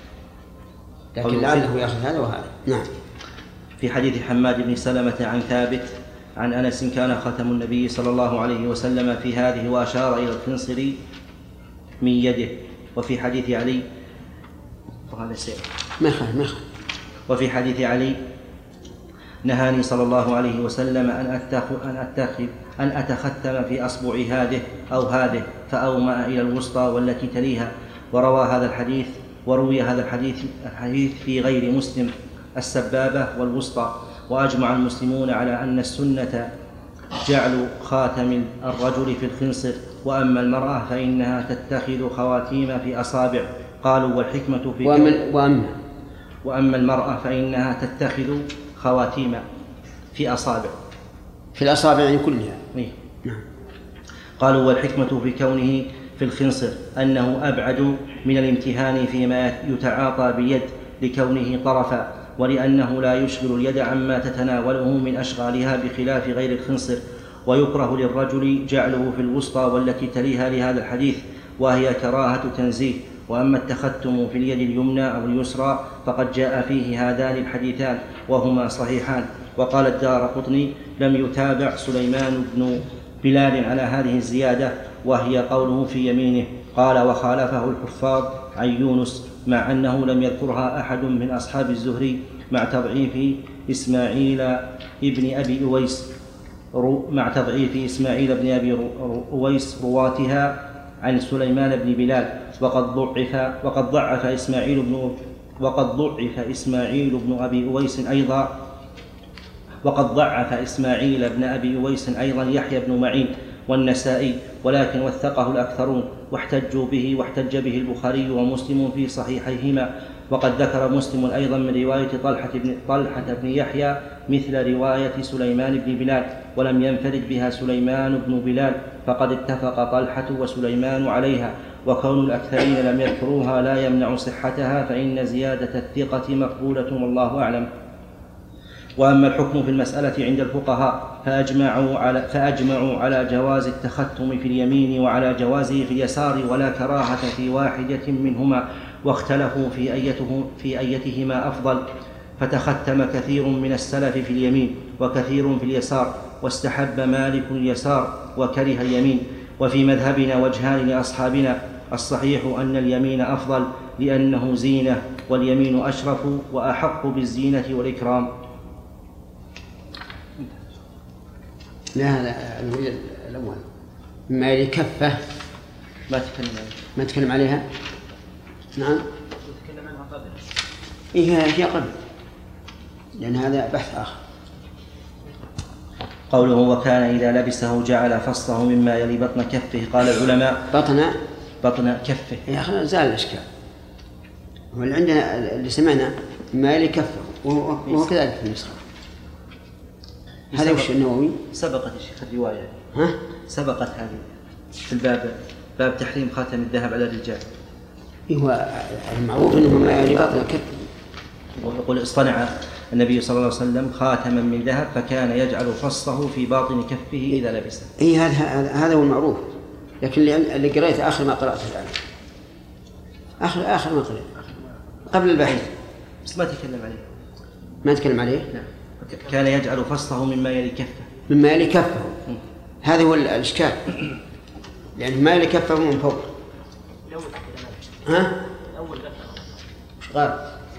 لكن لعله يأخذ هذا وهذا. نعم. في حديث حماد بن سلمة عن ثابت عن أنس كان خاتم النبي صلى الله عليه وسلم في هذه وأشار إلى الخنصر من يده. وفي حديث علي وهذا سير ما خل ما خل وفي حديث علي نهاني صلى الله عليه وسلم أن أتخذ أن أتخذ أن أتختم في أصبع هذه أو هذه، فأومأ إلى الوسطى والتي تليها. وروى هذا الحديث وروي هذا الحديث الحديث في غير مسلم السبابة والوسطى. وأجمع المسلمون على أن السنة جعل خاتم الرجل في الخنصر، وأما المرأة فإنها تتخذ خواتيم في أصابع قالوا والحكمة في وأما, وأما, وأما المرأة فإنها تتخذ خواتيم في أصابع في الأصابع يعني كلها. نعم. قالوا والحكمة في كونه في الخنصر أنه أبعد من الامتهان فيما يتعاطى بيد لكونه طرفا، ولأنه لا يشغل اليد عما تتناوله من أشغالها بخلاف غير الخنصر. ويكره للرجل جعله في الوسطى والتي تليها لهذا الحديث، وهي كراهة تنزيه. وأما التختم في اليد اليمنى أو اليسرى فقد جاء فيه هذان الحديثان وهما صحيحان. وقال الدارقطني لم يتابع سليمان بن بلال على هذه الزيادة وهي قوله في يمينه. قال وخالفه الحفاظ عن يونس مع أنه لم يذكرها أحد من أصحاب الزهري مع تضعيف إسماعيل ابن أبي أويس مع تضعيف إسماعيل بن أبي أويس رواتها عن سليمان بن بلال. وقد ضعف وقد ضعف إسماعيل بن وقد ضعف إسماعيل بن أبي أويس أيضا وقد ضعف إسماعيل بن أبي أويس أيضا يحيى بن معين والنسائي، ولكن وثقه الأكثرون واحتجوا به واحتج به البخاري ومسلم في صحيحيهما. وقد ذكر مسلم أيضا من رواية طلحة بن, طلحة بن يحيى مثل رواية سليمان بن بلال، ولم ينفرد بها سليمان بن بلال، فقد اتفق طلحة وسليمان عليها. وكون الأكثرين لم يذكروها لا يمنع صحتها، فإن زيادة الثقة مقبولة والله أعلم. وأما الحكم في المسألة عند الفقهاء فأجمعوا على, فأجمعوا على جواز التختم في اليمين وعلى جوازه في اليسار، ولا كراهة في واحدة منهما، واختلفوا في أيته في أيتهما أفضل، فتختم كثير من السلف في اليمين وكثير في اليسار، واستحب مالك اليسار وكره اليمين. وفي مذهبنا وجهان لأصحابنا، الصحيح أن اليمين أفضل لأنه زينة، واليمين أشرف وأحق بالزينة والإكرام. لا هذا الأول ما يلي كفة ما تكلم عليها ما تكلم عليها نعم تكلم عنها قبل. إيه هي قبل، لأن هذا بحث آخر. قوله وكان إذا لبسه جعل فصله مما يلي بطن كفه. قال العلماء بطن بطن كفه. يا أخي زال الإشكال، واللي عندنا اللي سمعنا ما يلي كفه وهو كذلك في النسخة. هذا وش النووي؟ سبقت الشيخ الرواية. ها؟ سبقت هذه في الباب، باب تحريم خاتم الذهب على الرجال. هو المعروف أنه ما يلي بطن كفه. ويقول اصطنع النبي صلى الله عليه وسلم خاتما من ذهب فكان يجعل فصه في باطن كفه إذا لبسه. إيه هذا هذا هو المعروف، لكن اللي قريته آخر ما قرأته الآن آخر آخر ما قرأت قبل البحث بس ما تكلم عليه. ما تكلم عليه؟ نعم. كان يجعل فصه مما يلي كفه. مما يلي كفه هذا هو الإشكال، يعني ما يلي كفه من فوق. ها؟ الأول وش قال؟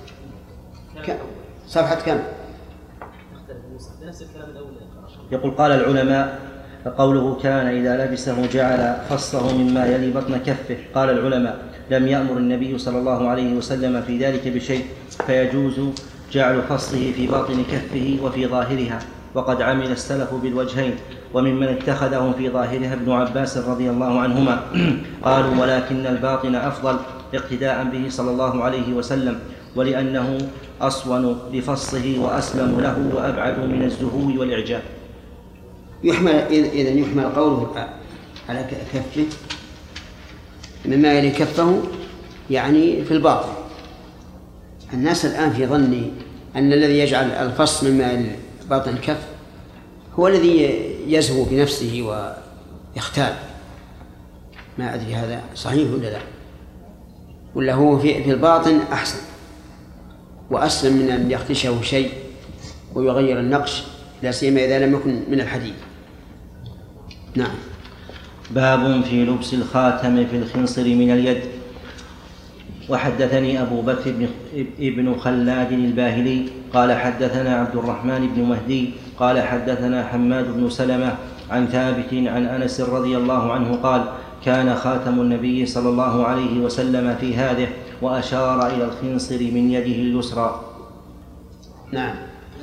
صفحة كم؟ نفس الكلام الأول. يقول قال العلماء فقوله كان إذا لبسه جعل فصه مما يلي بطن كفه. قال العلماء لم يأمر النبي صلى الله عليه وسلم في ذلك بشيء، فيجوز جعل فصه في باطن كفه وفي ظاهرها، وقد عمل السلف بالوجهين. وممن اتخذهم في ظاهرها ابن عباس رضي الله عنهما. قالوا ولكن الباطن أفضل اقتداء به صلى الله عليه وسلم، ولأنه أصون لفصه وأسلم له وأبعد من الزهو والإعجاب. يحمل إذن يحمل قوله على كفه مما يلي كفه يعني في الباطن. الناس الآن في ظني أن الذي يجعل الفص مما يلي باطن الكف هو الذي يزهو بنفسه ويختال. ما أدري هذا صحيح ولا لا، ولا هو في الباطن أحسن وأسلم من أن يخدشه شيء ويغير النقش، لا سيما إذا لم يكن من الحديد. نعم. باب في لبس الخاتم في الخنصر من اليد. وحدثني أبو بكر بن خلاد الباهلي قال حدثنا عبد الرحمن بن مهدي قال حدثنا حماد بن سلمة عن ثابت عن أنس رضي الله عنه قال كان خاتم النبي صلى الله عليه وسلم في هذه، وأشار إلى الخنصر من يده اليسرى. نعم.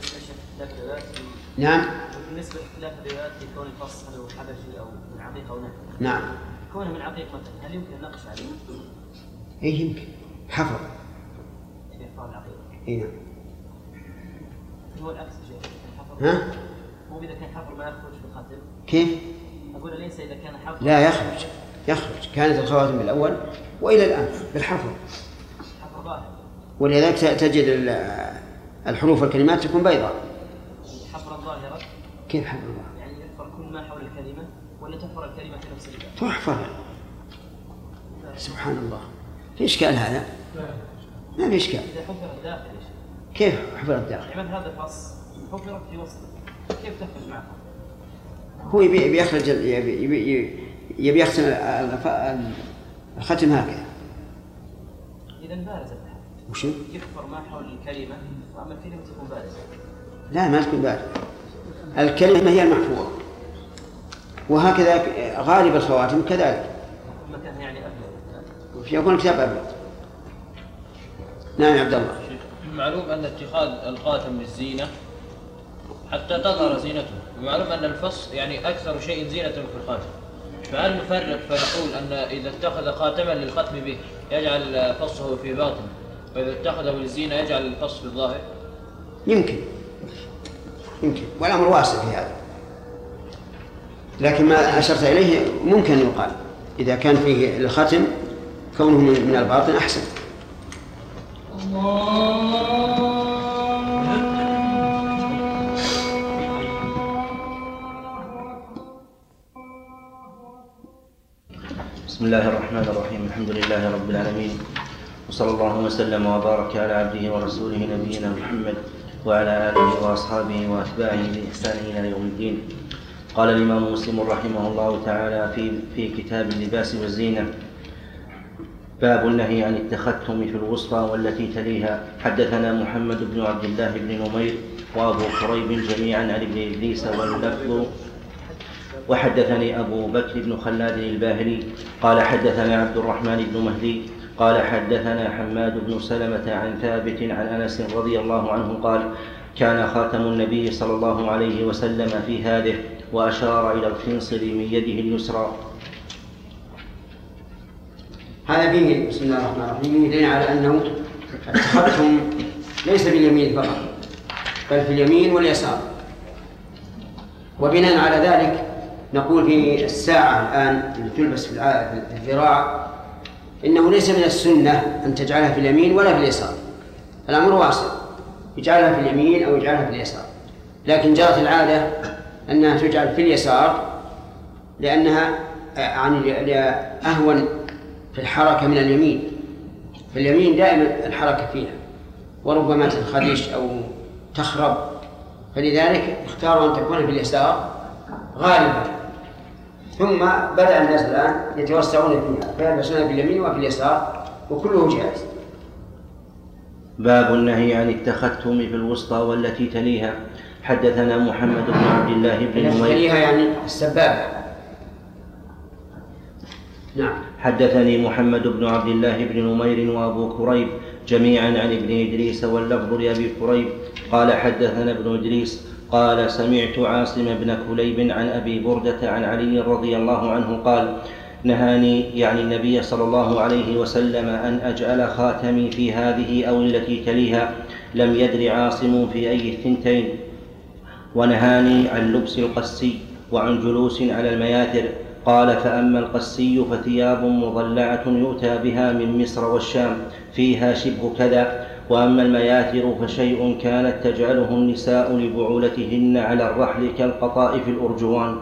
نعم. بالنسبة لاختلاف الروايات في كون الفص هل هو حبشي أو من عقيق أو نحو. نعم. كونه من عقيق مثلا هل يمكن النقش عليه؟ إيه يمكن. حفر. إيه. هو العكس يا شيخ. ها؟ مو إذا كان حفر ما يخرج في الختم. كيف؟ أقول ليس إذا كان حفر. لا يخرج، يخرج. كانت الخواتم بالأول وإلى الآن بالحفر. حفر ظاهر. ولذلك تجد الحروف والكلمات تكون بيضاء. حفرا ظاهرا. كيف حفر ظاهرا؟ يعني يحفر كل ما حول الكلمة ولا تحفر الكلمة في نفس الوقت؟ تحفر. سبحان الله. في إشكال هذا؟ ما في إشكال. إذا حفر الداخل يا شيخ. كيف حفر الداخل؟ يعني مثل هذا الفص حفرت في وسطه، كيف تخرج معه؟ هو يبي يبي يخرج يبي يبي يبي يختم الختم هكذا. إذا بارزة. وشو؟ يحفر ما حول الكلمة وأما الكلمة تكون بارزة. لا ما تكون بارزة. الكلمة هي المحفورة. وهكذا غالب الخواتم كذلك. مكان يعني أبيض. في يكون كتاب أبيض. نعم يا عبد الله. معلوم أن اتخاذ الخاتم للزينة حتى تظهر زينته، ومعلوم أن الفص يعني أكثر شيء زينة في الخاتم، فهل نفرق فنقول أن إذا اتخذ خاتما للختم به يجعل فصه في باطن، وإذا اتخذه للزينة يجعل الفص في الظاهر؟ يمكن يمكن والأمر واسع في هذا، لكن ما أشرت إليه ممكن يقال إذا كان فيه الختم كونه من الباطن أحسن. بسم الله الرحمن الرحيم. الحمد لله رب العالمين، وصلى الله وسلم وبارك على عبده ورسوله نبينا محمد وعلى آله وأصحابه وأتباعه بإحسان إلى يوم الدين. قال الإمام مسلم رحمه الله تعالى في في كتاب اللباس والزينة: باب النهي عن التختم في الوسطى والتي تليها. حدثنا محمد بن عبد الله بن نمير وأبو كريب جميعا عن ابن إدريس واللفظ. وحدثني أبو بكر بن خلاد الباهلي قال حدثنا عبد الرحمن بن مهدي قال حدثنا حماد بن سلمة عن ثابت عن أنس رضي الله عنه قال: كان خاتم النبي صلى الله عليه وسلم في هذه، وأشار إلى الخنصر من يده اليسرى. هذا فيه بسم الله الرحمن الرحيم يدل على أنه التختم ليس باليمين فقط بل في اليمين واليسار. وبناء على ذلك نقول في الساعة الآن اللي تلبس في الذراع إنه ليس من السنة أن تجعلها في اليمين ولا في اليسار، الأمر واسع، يجعلها في اليمين أو يجعلها في اليسار، لكن جرت العادة أنها تجعل في اليسار لأنها يعني أهون في الحركة من اليمين، في اليمين دائما الحركة فيها وربما تنخدش أو تخرب، فلذلك اختاروا أن تكون في اليسار غالبا. ثم بدأ الناس الآن يتوسعون فيها فيلبسونها في اليمين وفي اليسار وكله جائز. باب النهي عن التختم في الوسطى والتي تليها. حدثنا محمد بن عبد الله بن نمير. التي تليها يعني السبابة. نعم. حدثني محمد بن عبد الله بن نمير وأبو كريب جميعا عن ابن إدريس واللفظ لأبي كريب قال حدثنا ابن إدريس قال: سمعت عاصم بن كليب عن أبي بردة عن علي رضي الله عنه قال: نهاني يعني النبي صلى الله عليه وسلم أن أجعل خاتمي في هذه أو التي تليها، لم يدر عاصم في أي الثنتين. ونهاني عن لبس القسي وعن جلوس على المياتر. قال: فأما القسي فثياب مضلعة يؤتى بها من مصر والشام فيها شبه كذا، وأما المياتر فشيء كانت تجعله النساء لبعولتهن على الرحل كالقطائف الأرجوان.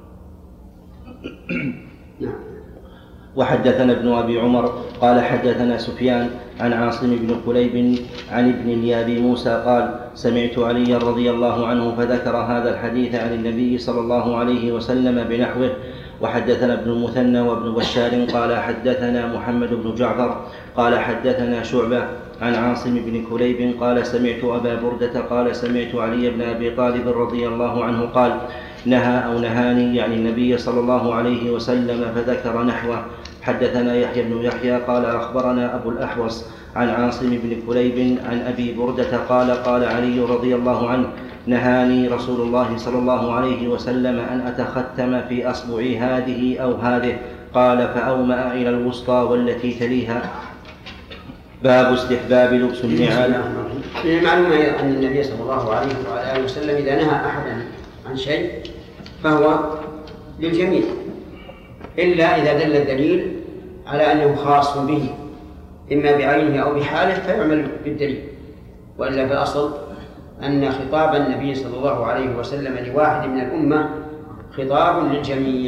وحدثنا ابن أبي عمر قال حدثنا سفيان عن عاصم بن كليب عن ابن اليابي موسى قال: سمعت علي رضي الله عنه فذكر هذا الحديث عن النبي صلى الله عليه وسلم بنحوه. وحدثنا ابن المثنى وابن بشار قال حدثنا محمد بن جعفر قال حدثنا شعبة عن عاصم بن كليب قال: سمعت أبا بردة قال: سمعت علي بن أبي طالب رضي الله عنه قال: نهى أو نهاني يعني النبي صلى الله عليه وسلم فذكر نحوه. حدثنا يحيى بن يحيى قال: أخبرنا أبو الأحوص عن عاصم بن كليب عن أبي بردة قال: قال علي رضي الله عنه: نهاني رسول الله صلى الله عليه وسلم أن أتختم في أصبعي هذه أو هذه. قال: فأومأ إلى الوسطى والتي تليها. باب استحباب لبس النعال. من المعلوم أن النبي صلى الله عليه وعلى آله وسلم إذا نهى أحدا عن شيء فهو للجميع، إلا إذا دل الدليل على أنه خاص به إما بعينه أو بحاله فيعمل بالدليل، وإلا في الأصل أن خطاب النبي صلى الله عليه وسلم لواحد من الأمة خطاب للجميع.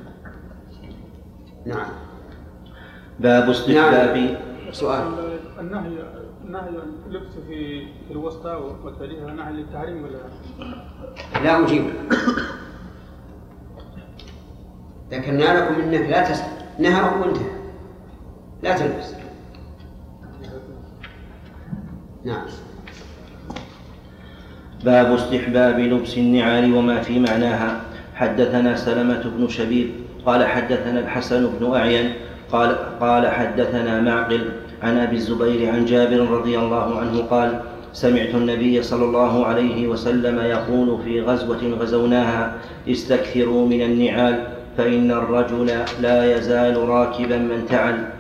نعم. باب استحباب. نعم. سؤال. النهي نهي اللبس في في الوسطى والتاليها نهي للتحريم ولا لا أجيب، ذكرنا لكم إنك لا تسأل، نهى وانتهى، لا تلبس. نعم. باب استحباب لبس النعال وما في معناها. حدثنا سلمة بن شبيب قال حدثنا الحسن بن أعين قال قال حدثنا معقل عن أبي الزبير عن جابر رضي الله عنه قال سمعت النبي صلى الله عليه وسلم يقول في غزوة غزوناها استكثروا من النعال فإن الرجل لا يزال راكبا من تعل.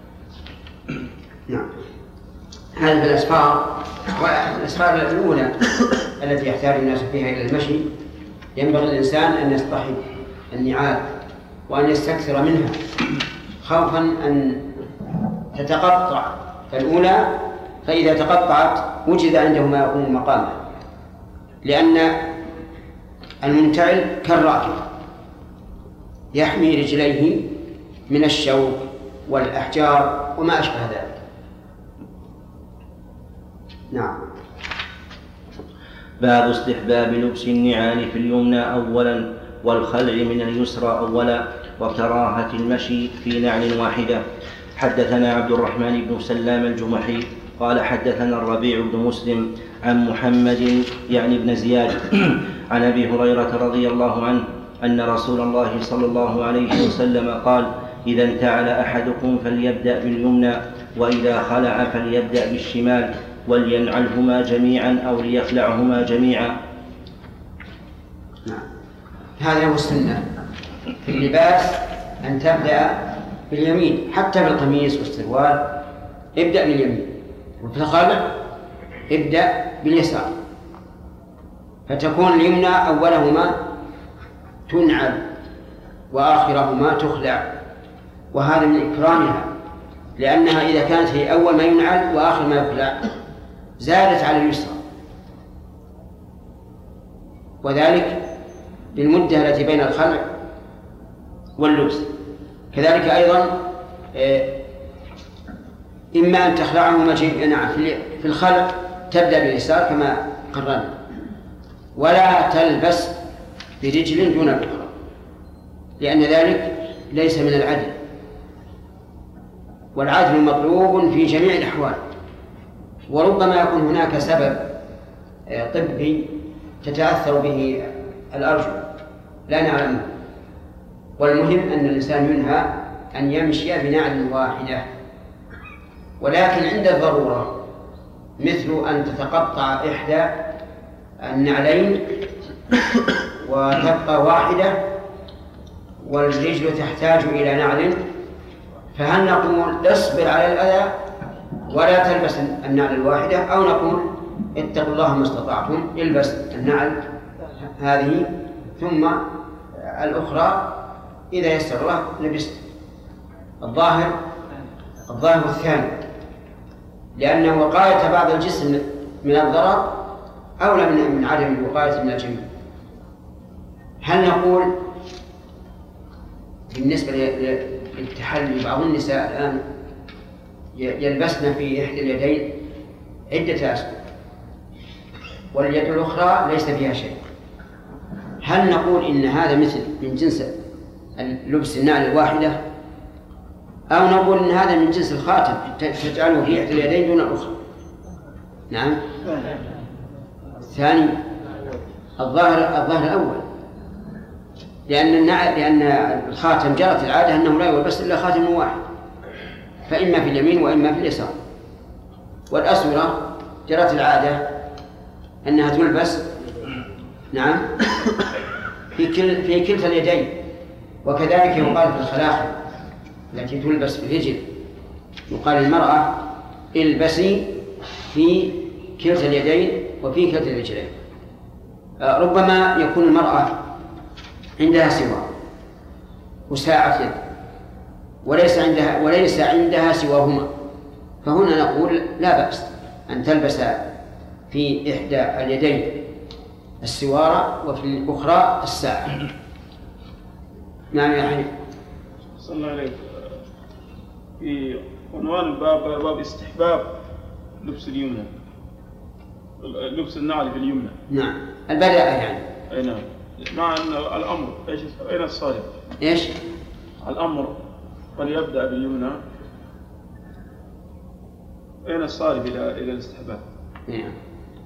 نعم. هذه الأسفار والأسفار الأولى التي يحتاج الناس فيها إلى المشي ينبغي الإنسان أن يصطحب النعال وأن يستكثر منها خوفا أن تتقطع الأولى، فإذا تقطعت وجد عنده ما يقوم مقامه، لأن المنتعل كالراكب يحمي رجليه من الشوك والأحجار وما أشبه ذلك. نعم. باب استحباب لبس النعال في اليمنى أولا والخلع من اليسرى أولا وكراهة المشي في نعل واحدة. حدثنا عبد الرحمن بن سلام الجمحي قال حدثنا الربيع بن مسلم عن محمد يعني بن زياد عن أبي هريرة رضي الله عنه أن رسول الله صلى الله عليه وسلم قال إذا انتعل أحدكم فليبدأ باليمنى وإذا خلع فليبدأ بالشمال ولينعلهما جميعا أو ليخلعهما جميعا. نعم. هذا هو السنة في اللباس أن تبدأ باليمين، حتى بالقميص والسروال ابدأ باليمين، وفي الخلع ابدأ باليسار، فتكون اليمنى أولهما تنعل وآخرهما تخلع، وهذا من إكرامها، لأنها إذا كانت هي أول ما ينعل وآخر ما يخلع زادت على اليسرى، وذلك بالمدة التي بين الخلع واللبس. كذلك أيضا إما أن تخلعهما جميعا في الخلع تبدأ باليسار كما قررنا، ولا تلبس برجل دون الأخرى، لأن ذلك ليس من العدل، والعدل مطلوب في جميع الأحوال. وربما يكون هناك سبب طبي تتأثر به الأرجل لا نعلمه، والمهم أن الإنسان ينهى أن يمشي بنعل واحدة، ولكن عند الضرورة مثل أن تتقطع إحدى النعلين وتبقى واحدة والرجل تحتاج إلى نعل، فهل نقول اصبر على الأذى ولا تلبس النعل الواحدة، أو نقول اتقوا الله ما استطعتم البس النعل هذه ثم الأخرى إذا يسر الله لبست؟ الظاهر الظاهر الثاني، لأن وقاية بعض الجسم من الضرر أولى من عدم الوقاية من الجميع. هل نقول بالنسبة للتحلي بعض النساء الآن يلبسن في إحدى اليدين عدة أسباب واليد الأخرى ليس فيها شيء، هل نقول إن هذا مثل من جنس لبس النعل الواحدة، أو نقول إن هذا من جنس الخاتم تجعله في إحدى اليدين دون الأخرى؟ نعم. الثاني الظاهر الظاهر الأول، لأن النعل لأن الخاتم جرت العادة أنه لا يلبس إلا خاتم واحد، فإما في اليمين وإما في اليسار، والأسورة جرت العادة أنها تلبس نعم في كل في كلتا اليدين، وكذلك يقال في الخلاخل التي تلبس في الرجل، يقال المرأة البسي في كلتا اليدين وفي كلتا الرجلين. ربما يكون المرأة عندها سوار وساعة يد وليس عندها وليس عندها سواهما، فهنا نقول لا بأس أن تلبس في إحدى اليدين السوارة وفي الأخرى الساعة. نعم يا حنيف. صلى الله عليه. في عنوان الباب باب استحباب لبس اليمنى، لبس النعل في اليمنى. نعم البداءة يعني. أي نعم. مع أن الأمر إيش أين الصالح؟ إيش؟ الأمر فليبدأ باليمنى، أين الصالح إلى إلى الاستحباب؟ نعم.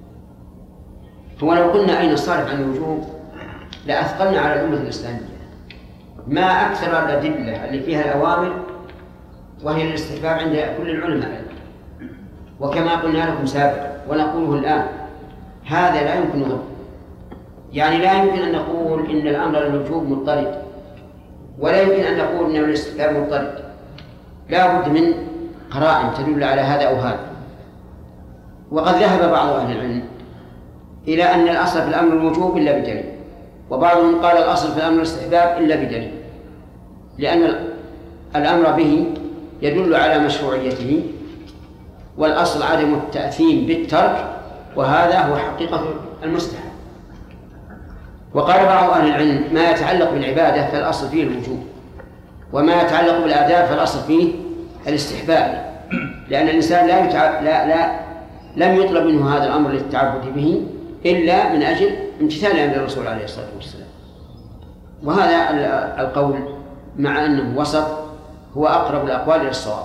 هو لو قلنا أين الصالح عن الوجوب لأثقلنا على الأمة الإسلامية. ما أكثر الأدلة اللي فيها الأوامر وهي الاستحباب عند كل العلماء، وكما قلنا لكم سابقا ونقوله الآن هذا لا يمكن ضبطه. يعني لا يمكن أن نقول إن الأمر للوجوب مضطرد، ولا يمكن أن نقول إن الاستحباب مضطرد، لا بد من قرائن تدل على هذا أو هذا. وقد ذهب بعض أهل العلم إلى أن الأصل في الأمر الوجوب إلا بدليل، وبعضهم قال الأصل في الأمر الاستحباب إلا بدليل، لأن الأمر به يدل على مشروعيته، والأصل عدم التأثيم بالترك، وهذا هو حقيقة المستحب. وقال بعض أهل العلم ما يتعلق بالعبادة فالأصل فيه الوجوب، وما يتعلق بالآداب فالأصل فيه الاستحباب، لأن الإنسان لا, يتع... لا لا لم يطلب منه هذا الأمر للتعبد به إلا من أجل امتثال أمر الرسول عليه الصلاة والسلام. وهذا القول مع أنه وسط هو أقرب الأقوال إلى الصواب.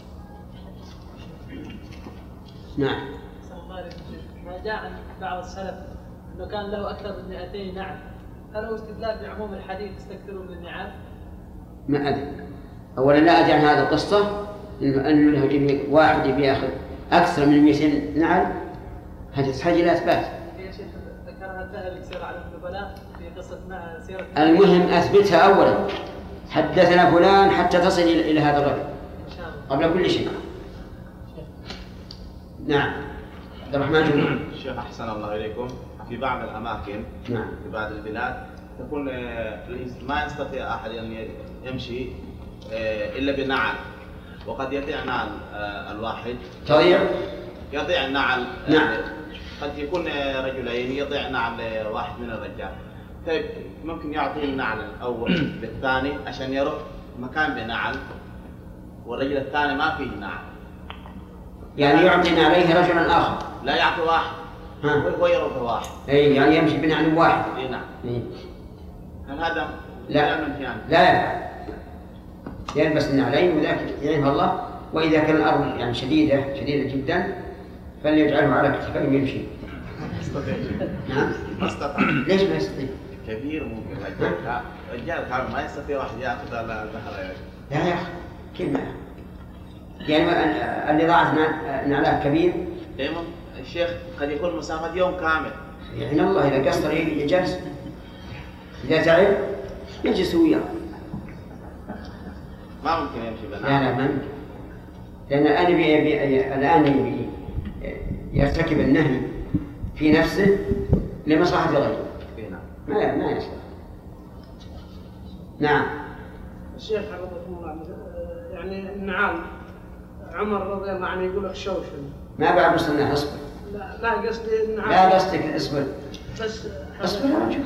نعم. ما جاء عن بعض السلف أنه كان له أكثر من مئتين نعم، هل هو استدلال بعموم الحديث استكثروا من النعام؟ ما أدري. أولا لا أدري عن هذه القصة إنه أنه له يجيب واحد بيأخذ أكثر من مئتين نعم، هذه تحتاج إلى إثبات. يا شيخ ذكرها الذهبي سير على النبلاء في قصة مع سيرة. المهم أثبتها أولا، حدثنا فلان حتى تصل إلى هذا الرجل قبل كل شيء. نعم. عبد الرحمن جميل. الشيخ أحسن الله إليكم. في بعض الأماكن نعم. في بعض البلاد تكون ما يستطيع أحد أن يمشي إلا بنعل، وقد يضيع نعل الواحد. تضيع؟ يضيع النعل. نعم. قد يكون رجلين يضيع نعل واحد من الرجال. طيب ممكن يعطي النعل الأول للثاني عشان يروح مكان بنعل، والرجل الثاني ما فيه نعل. يعني يعطي عليه رجلا آخر. لا يعطي واحد. هو يروح واحد. أي يعني يمشي بنعل واحد. اي نعم. إيه. هل هذا لا لا لا يلبس النعلين وذاك يعينها الله. وإذا كان الأرض يعني شديدة شديدة جدا فليجعله على كتفه ويمشي. نعم. ما استطاع. ليش ما يستطيع؟ كبير ممكن رجال رجال كان ما يستطيع واحد يأخذ على البحر. لا يا أخي كلمة يعني اللي ضاعت نعلاه كبير. دائما الشيخ قد يكون مسافة يوم كامل. يعني الله إذا قصر يجلس، إذا تعب يجلس وياه. ما ممكن يمشي بنا. لا لا ما ممكن، لأن أنا بي بي الآن بي يرتكب النهي في نفسه لمصلحة غيره. ما ما يصلح. نعم. الشيخ حفظكم الله يعني النعال عمر رضي الله عنه يقول لك شوشن. ما بعد وصلنا اصبر. لا لا قصدي النعال. لا قصدك اصبر. بس اصبر يا رجل.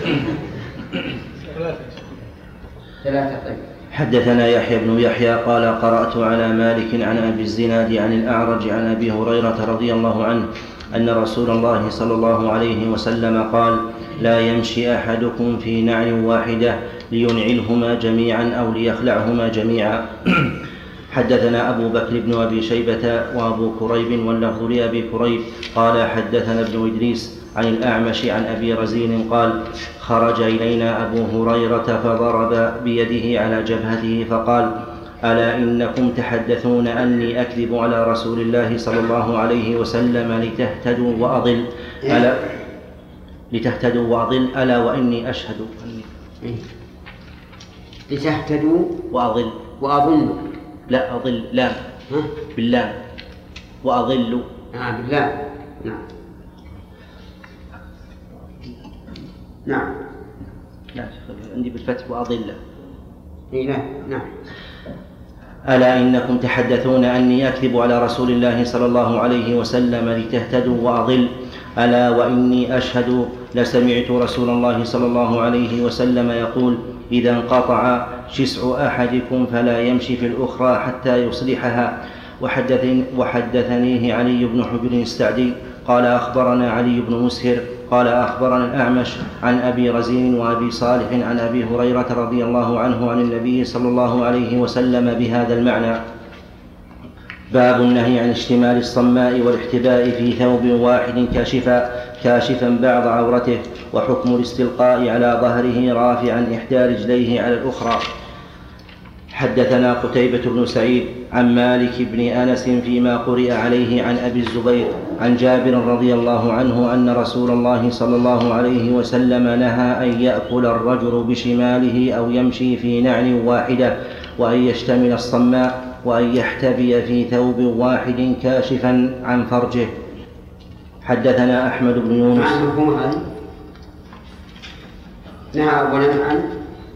ثلاثة. طيب. حدثنا يحيى بن يحيى قال قرأت على مالك عن أبي الزناد عن الأعرج عن أبي هريرة رضي الله عنه أن رسول الله صلى الله عليه وسلم قال: لا يمشي أحدكم في نعل واحدة لينعلهما جميعا أو ليخلعهما جميعا. حدثنا أبو بكر بن أبي شيبة وأبو كريب واللفظ لأبي كريب قال حدثنا ابن إدريس عن الأعمش عن أبي رزين قال: خرج إلينا أبو هريرة فضرب بيده على جبهته فقال: ألا إنكم تحدثون أني أكذب على رسول الله صلى الله عليه وسلم لتهتدوا وأضل ألا لتهتدوا وأضل ألا وإني أشهد أني لتهتدوا وأضل وأظن لا أضل لام باللام وأضل. نعم بالله. نعم نعم لا عندي بالفتح وأضل. إيه نعم. ألا إنكم تحدثون أني أكذب على رسول الله صلى الله عليه وسلم لتهتدوا وأضل. ألا وإني أشهد لسمعت رسول الله صلى الله عليه وسلم يقول: إذا انقطع شسع أحدكم فلا يمشي في الأخرى حتى يصلحها. وحدثني وحدثنيه علي بن حجر السعدي قال أخبرنا علي بن مسهر قال أخبرنا الأعمش عن أبي رزين وأبي صالح عن أبي هريرة رضي الله عنه عن النبي صلى الله عليه وسلم بهذا المعنى. باب النهي عن اشتمال الصماء والاحتباء في ثوب واحد كاشفا كاشفا بعض عورته، وحكم الاستلقاء على ظهره رافعا إحدى رجليه على الأخرى. حدثنا قتيبة بن سعيد عن مالك بن أنس فيما قرئ عليه عن أبي الزبير عن جابر رضي الله عنه أن رسول الله صلى الله عليه وسلم نهى أن يأكل الرجل بشماله أو يمشي في نعل واحدة، وأن يشتمل الصماء، وأن يحتبي في ثوب واحد كاشفا عن فرجه. حدثنا أحمد بن يونس. نهى أولا عن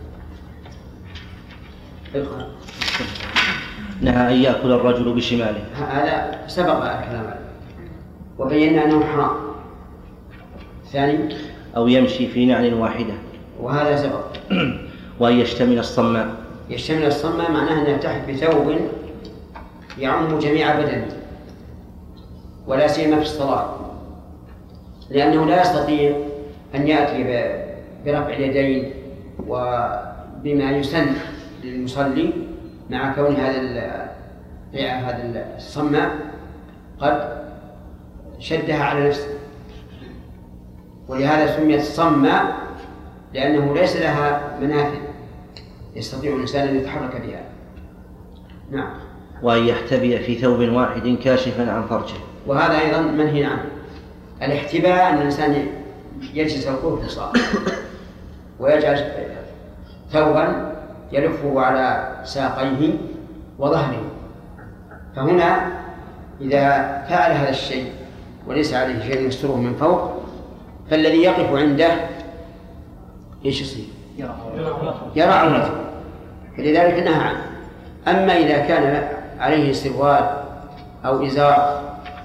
نهى أن يأكل الرجل بشماله. هذا سبق الكلام عليه وبينا أنه حرام. ثاني أو يمشي في نعل واحدة، وهذا سبق. وأن يشتمل الصماء. يشتمل الصماء معناه أن يلتحق بثوب يعم جميع بدنه، ولا سيما في الصلاة، لأنه لا يستطيع أن يأتي برفع اليدين وبما يسن للمصلي مع كون هذا هذا الصماء قد شدها على نفسه، ولهذا سميت الصماء لأنه ليس لها منافذ يستطيع الإنسان أن يتحرك بها. نعم. وأن يحتبي في ثوب واحد كاشفا عن فرجه، وهذا أيضا منهي عنه. الاحتباء أن الإنسان يجلس القوة في الصلاة ويجعل ثوبا يلفه على ساقيه وظهره، فهنا إذا فعل هذا الشيء وليس عليه شيء يستره من فوق فالذي يقف عنده ايش يصير؟ يرى عورته، فلذلك نهى عنه. أما إذا كان عليه سروال أو إزار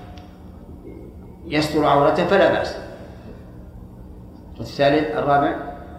يستر عورته فلا بأس. الثالث الرابع.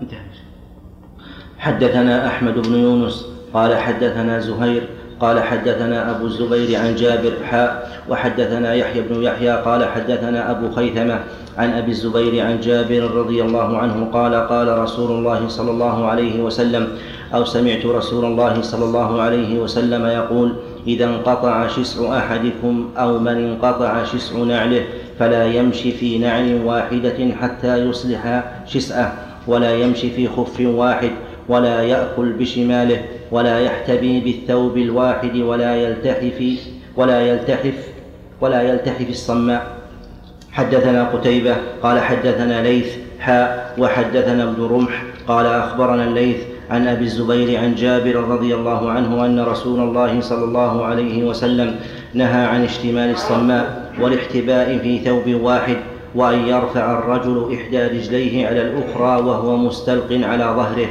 حدثنا أحمد بن يونس قال حدثنا زهير قال حدثنا أبو الزبير عن جابر حاء وحدثنا يحيى بن يحيى قال حدثنا أبو خيثمة عن أبي الزبير عن جابر رضي الله عنه قال قال رسول الله صلى الله عليه وسلم أو سمعت رسول الله صلى الله عليه وسلم يقول: إذا انقطع شسع أحدكم أو من انقطع شسع نعله فلا يمشي في نعل واحدة حتى يصلح شسعه، ولا يمشي في خف واحد، ولا يأكل بشماله، ولا يحتبي بالثوب الواحد، ولا يلتحف ولا يلتحف ولا يلتحف الصماء. حدثنا قتيبة قال حدثنا ليث حاء وحدثنا ابن رمح قال أخبرنا الليث عن أبي الزبير عن جابر رضي الله عنه أن رسول الله صلى الله عليه وسلم نهى عن اشتمال الصماء والاحتباء في ثوب واحد، وأن يرفع الرجل إحدى رجليه على الأخرى وهو مستلق على ظهره.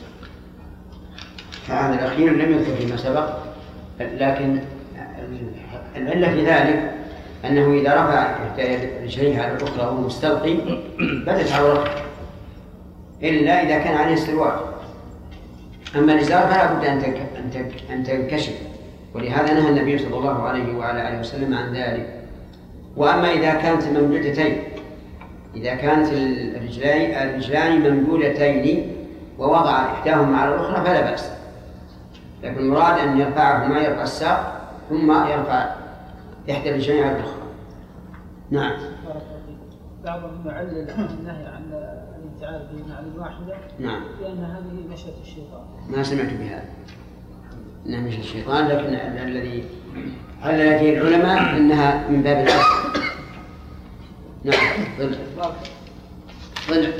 هذا الأخير لم يذكر فيما سبق، لكن العلة في ذلك أنه إذا رفع رجليه على الأخرى وهو مستلقي بدت عورته، إلا إذا كان عليه سروال. أما الإزار فلا بد أن تنكشف، ولهذا نهى النبي صلى الله عليه وعلى آله وسلم عن ذلك. وأما إذا كانت ممدودتين، إذا كانت الرجلان ممدودتين ووضع إحداهما على الأخرى فلا بأس، لكن المراد أن يرفعهما، يرفع الساق ثم يرفع إحدى الرجلين على الأخرى. نعم. بعضهم يعلل النهي عن الانتعال بنعل واحدة نعم لأن هذه مشية الشيطان. ما سمعت بهذا إنها مشية الشيطان، لكن الذي علل فيه العلماء أنها من باب الأصل. نعم. ضلع ضلع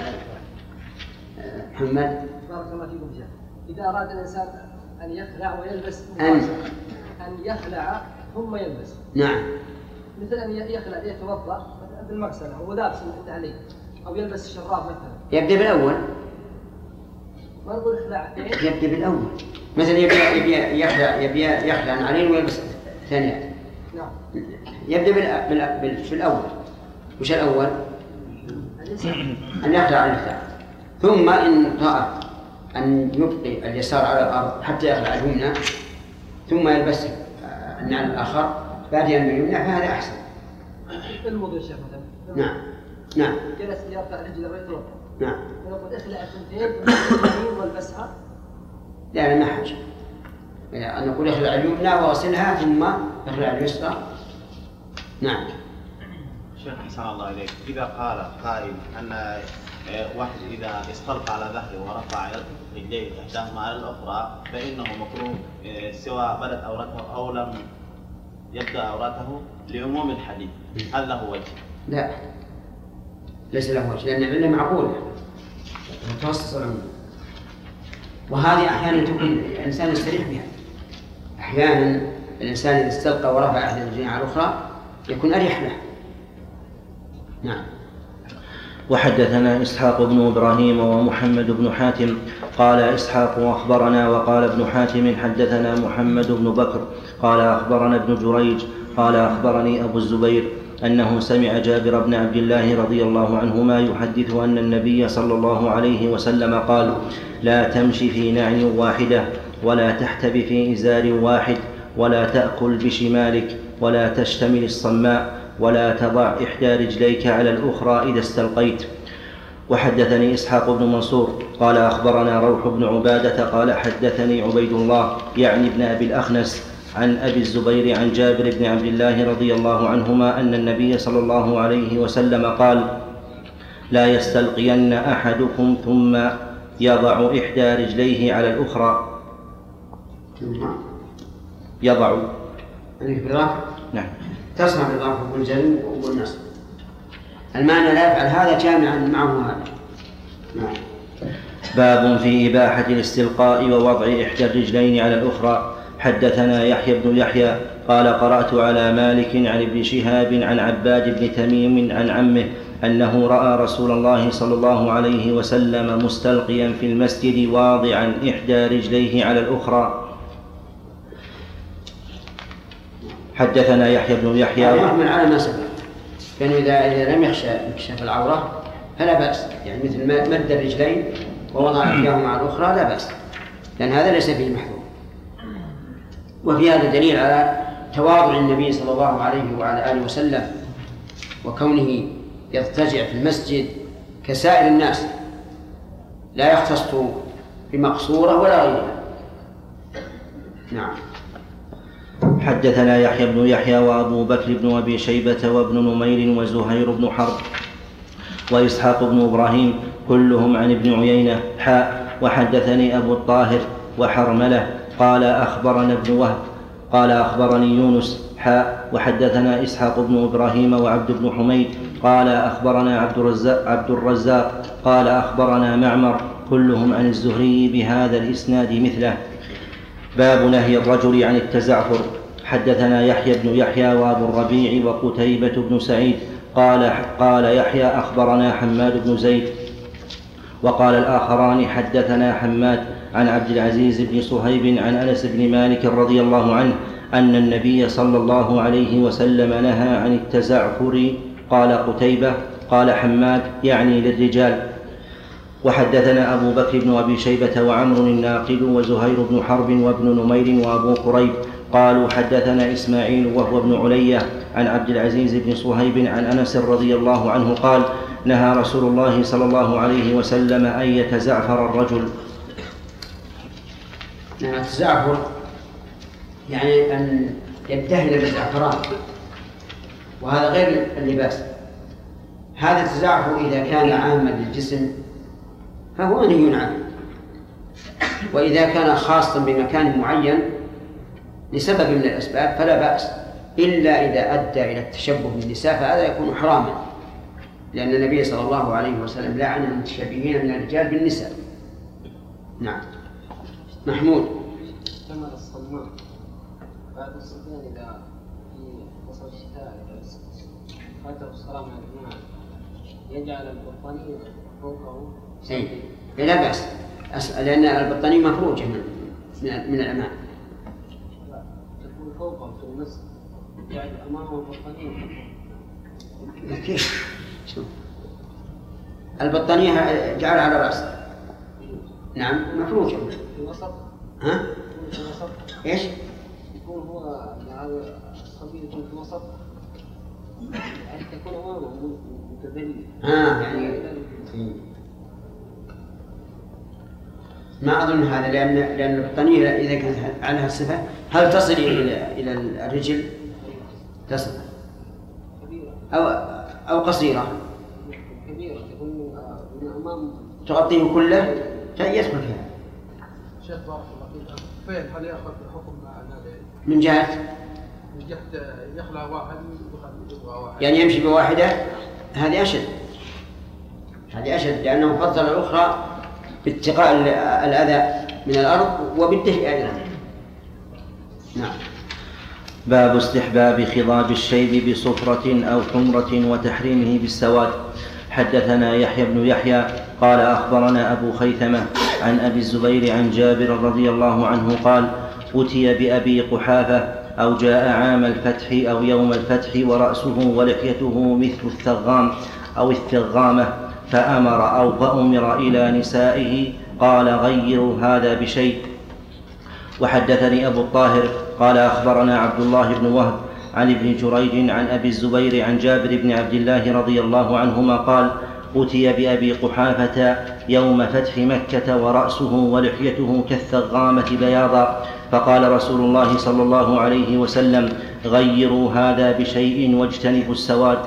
محمد. بارك الله فيكم شيخ. إذا أراد الإنسان أن يخلع ويلبس أن أن يخلع ثم يلبس. نعم. مثل أن يخلع يتوضأ بالمغسلة هو لابس النعلين أو يلبس الشراب مثلا. يبدأ بالأول. ما نقول اخلع يبدأ بالأول. مثلا يبي يبي يخلع يبي يخلع النعلين ويلبس الثانية. نعم. يبدأ بال بال بال في الأول. وش الأول؟ أن يخلع اليسار. ثم إن رأى أن يبقي اليسار على الأرض حتى يخلع اليمنى ثم يلبس النعل الآخر بادئا باليمنى فهذا أحسن. الوضوء يا شيخ مثلا. نعم. نعم. جلس يرفع رجله ويتوضأ. نعم. ونقول اخلع الثنتين واليمين والبسها. لا لا ما حاجة. أن نقول اخلع اليمنى واغسلها ثم اخلع اليسرى. نعم. شيخ حسن الله إليك، إذا قال قائل أن واحد إذا استلقى على ظهره ورفع رجليه إحداهما على الأخرى فإنه مكروه سواء بدت عورته أو لم يبدأ عورته لعموم الحديث، هل له وجه؟ لا ليس له وجه لأن العلة معقولة متوسط العموم، وهذه أحيانا تكون الإنسان يستريح بها. أحيانا الإنسان إذا استلقى ورفع أحد الرجلين على الأخرى يكون أريح له. نعم. وحدثنا إسحاق بن إبراهيم ومحمد بن حاتم قال إسحاق أخبرنا وقال ابن حاتم حدثنا محمد بن بكر قال أخبرنا ابن جريج قال أخبرني أبو الزبير أنه سمع جابر بن عبد الله رضي الله عنهما يحدث أن النبي صلى الله عليه وسلم قال: لا تمشي في نعل واحدة ولا تحتب في إزار واحد ولا تأكل بشمالك ولا تشتمل الصماء ولا تضع إحدى رجليك على الأخرى إذا استلقيت. وحدثني إسحاق بن منصور قال أخبرنا روح بن عبادة قال حدثني عبيد الله يعني ابن أبي الأخنس عن أبي الزبير عن جابر بن عبد الله رضي الله عنهما أن النبي صلى الله عليه وسلم قال: لا يستلقين أحدكم ثم يضع إحدى رجليه على الأخرى. يضع نعم تصنع بالضعف والجزم والنصب. المعنى لا يفعل هذا جامعا معه هذا. نعم. باب في إباحة الاستلقاء ووضع إحدى الرجلين على الأخرى. حدثنا يحيى بن يحيى قال قرأت على مالك عن ابن شهاب عن عباد بن تميم عن عمه أنه رأى رسول الله صلى الله عليه وسلم مستلقيا في المسجد واضعا إحدى رجليه على الأخرى. حدثنا يحيى بن يحيى يحمل على ما سبق، كان إذا إذا لم يخشى انكشاف العورة فلا بأس، يعني مثل مد الرجلين ووضع إحداهما على الأخرى لا بأس، لأن هذا ليس فيه محظور. وفي هذا دليل على تواضع النبي صلى الله عليه وعلى آله وسلم وكونه يضطجع في المسجد كسائر الناس لا يختص بمقصورة ولا غيرها. نعم. حدثنا يحيى بن يحيى وأبو بكر بن أبي شيبة وابن نمير وزهير بن حرب وإسحاق بن إبراهيم كلهم عن ابن عيينة حاء. وحدثني أبو الطاهر وحرملة قال أخبرنا ابن وهب قال أخبرني يونس حاء. وحدثنا إسحاق بن إبراهيم وعبد بن حميد قال أخبرنا عبد الرزاق, عبد الرزاق قال أخبرنا معمر كلهم عن الزهري بهذا الإسناد مثله. باب نهي الرجل عن التزعفر. حدثنا يحيى بن يحيى وأبو الربيع وقتيبة بن سعيد قال قال يحيى أخبرنا حماد بن زيد. وقال الآخران حدثنا حماد عن عبد العزيز بن صهيب عن أنس بن مالك رضي الله عنه أن النبي صلى الله عليه وسلم نهى عن التزعفر. قال قتيبة قال حماد يعني للرجال. وحدثنا أبو بكر بن أبي شيبة وعمر الناقد وزهير بن حرب وابن نمير وأبو قريب قالوا حدثنا إسماعيل وهو ابن علية عن عبد العزيز بن صهيب عن أنس رضي الله عنه قال نهى رسول الله صلى الله عليه وسلم أن يتزعفر الرجل. نعم التزعفر يعني أن يدهن بالزعفران، وهذا غير اللباس. هذا التزعفر إذا كان عاما للجسم فهو منهي عنه، وإذا كان خاصا بمكان معين لسبب من الأسباب فلا بأس، إلا إذا أدى إلى التشبه بالنساء فهذا يكون حراما، لأن النبي صلى الله عليه وسلم لعن المتشبهين من الرجال بالنساء. نعم. محمود. كما الصماء بعد الصبيان إذا في فصل الشتاء خاتم الصلاة مع الجماعة يجعل البطانية فوقه أي لا بأس، لأن البطانية مفروجة من من الأمام. تكون فوقه في النص يجعل أمامه البطانية. كيف؟ شوف البطانية جعلها على رأسه. نعم مفروجة. في الوسط. ها؟ في الوسط. إيش؟ يكون هو مع الصبي يكون في الوسط. يعني تكون أمامه متذلل. آه يعني ما أظن هذا، لأن لأن البطانية إذا كانت عليها الصفة هل تصل إلى إلى الرجل؟ تصل. أو أو قصيرة. كبيرة تكون من أمام. تغطيه كله يدخل فيها. شيخ بارك الله فيك، فين هل يأخذ الحكم مع هذا؟ من جهة؟ من جهة يخلع واحد ويبغى واحد. يعني يمشي بواحدة، هذه أشد. هذه أشد لأنه فضل الأخرى باتقاء الأذى من الأرض وبالدفء أيضا. نعم. باب استحباب خضاب الشيب بصفرة أو حمرة وتحريمه بالسواد. حدثنا يحيى بن يحيى قال أخبرنا أبو خيثمة عن أبي الزبير عن جابر رضي الله عنه قال: أتي بأبي قحافة أو جاء عام الفتح أو يوم الفتح ورأسه ولحيته مثل الثغام أو الثغامة، فأمر أو فأمر إلى نسائه قال: غيروا هذا بشيء. وحدثني أبو الطاهر قال أخبرنا عبد الله بن وهب عن ابن جريج عن أبي الزبير عن جابر بن عبد الله رضي الله عنهما قال: أتي بأبي قحافة يوم فتح مكة ورأسه ولحيته كالثغامة بياضا، فقال رسول الله صلى الله عليه وسلم: غيروا هذا بشيء واجتنبوا السواد.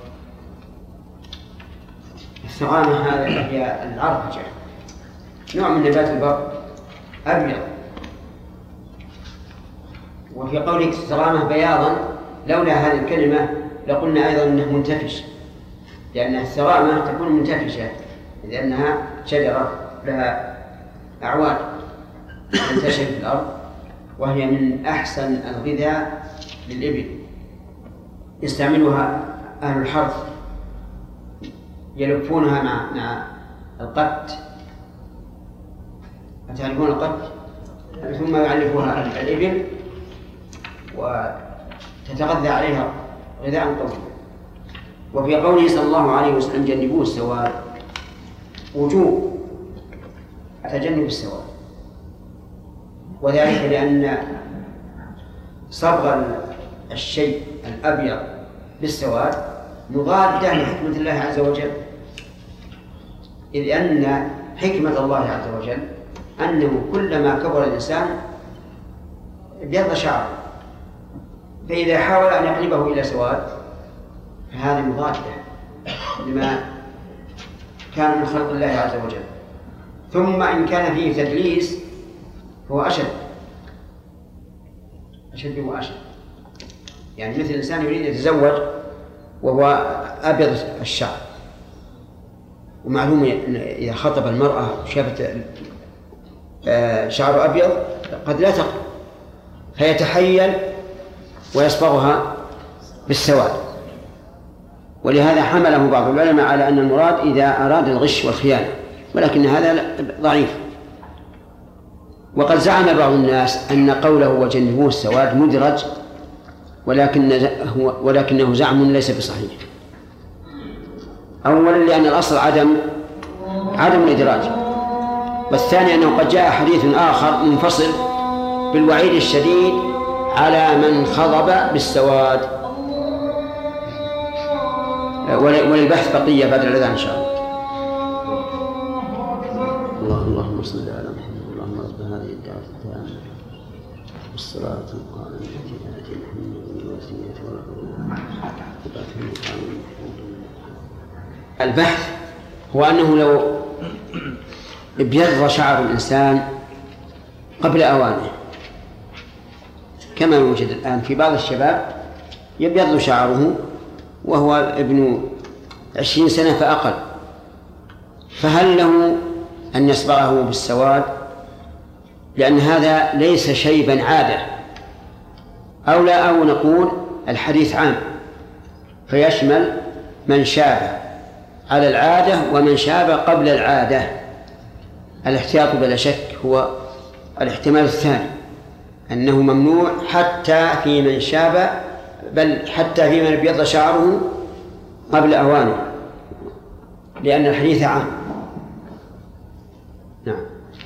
الثغامة هي العربجة، نوع من نبات البر أبيض. وفي قولك الثغامة بياضا لولا هذه الكلمة لقلنا أيضا أنه منتفش، لأن الثغامة تكون منتفشة لأنها شجرة لها أعواد تنتشر في الأرض، وهي من أحسن الغذاء للإبل، يستعملها أهل الحرث، يلفونها مع مع القت، تعرفون القت؟ ثم يعلفوها الإبل وتتغذى عليها غذاء طويل. وفي قوله صلى الله عليه وسلم: جنبوه السواد، وجوب تجنب السواد، وذلك لأن صبغ الشيء الأبيض بالسواد مضادة لحكمة الله عز وجل، إذ أن حكمة الله عز وجل أنه كلما كبر الإنسان ابيض شعره، فإذا حاول أن يقلبه إلى سواد فهذه مضادة لما كان من خلق الله عز وجل. ثم إن كان فيه تدليس فهو أشد أشد وأشد، يعني مثل الإنسان يريد يتزوج وهو أبيض الشعر، ومعلوم إذا خطب المرأة وشافت شعر أبيض قد لا تقبل فيتحيل ويصبغها بالسواد. ولهذا حمله بعض العلماء على أن المراد إذا أراد الغش والخيانة، ولكن هذا ضعيف. وقد زعم بعض الناس أن قوله وجنبوه السواد مدرج، ولكن ولكنه زعم ليس بصحيح. أولا لأن الأصل عدم عدم الإدراج، والثاني أنه قد جاء حديث آخر منفصل بالوعيد الشديد على من خضب بالسواد. وللبحث بقية بعد الأذان إن شاء الله. الله اللهم صل على محمد. اللهم رب هذه الدعوة التامة والصلاة القائمة آت محمد الوسيلة والفضيلة. البحث هو أنه لو ابيض شعر الإنسان قبل أوانه، كما يوجد الآن في بعض الشباب يبيض شعره وهو ابن عشرين سنة فأقل، فهل له أن يصبغه بالسواد؟ لأن هذا ليس شيبا عادة، أو لا، أو نقول الحديث عام فيشمل من شاب على العادة ومن شاب قبل العادة. الاحتياط بلا شك هو الاحتمال الثاني، أنه ممنوع حتى في من شاب، بل حتى في من ابيض شعره قبل أوانه، لأن الحديث عام. نعم.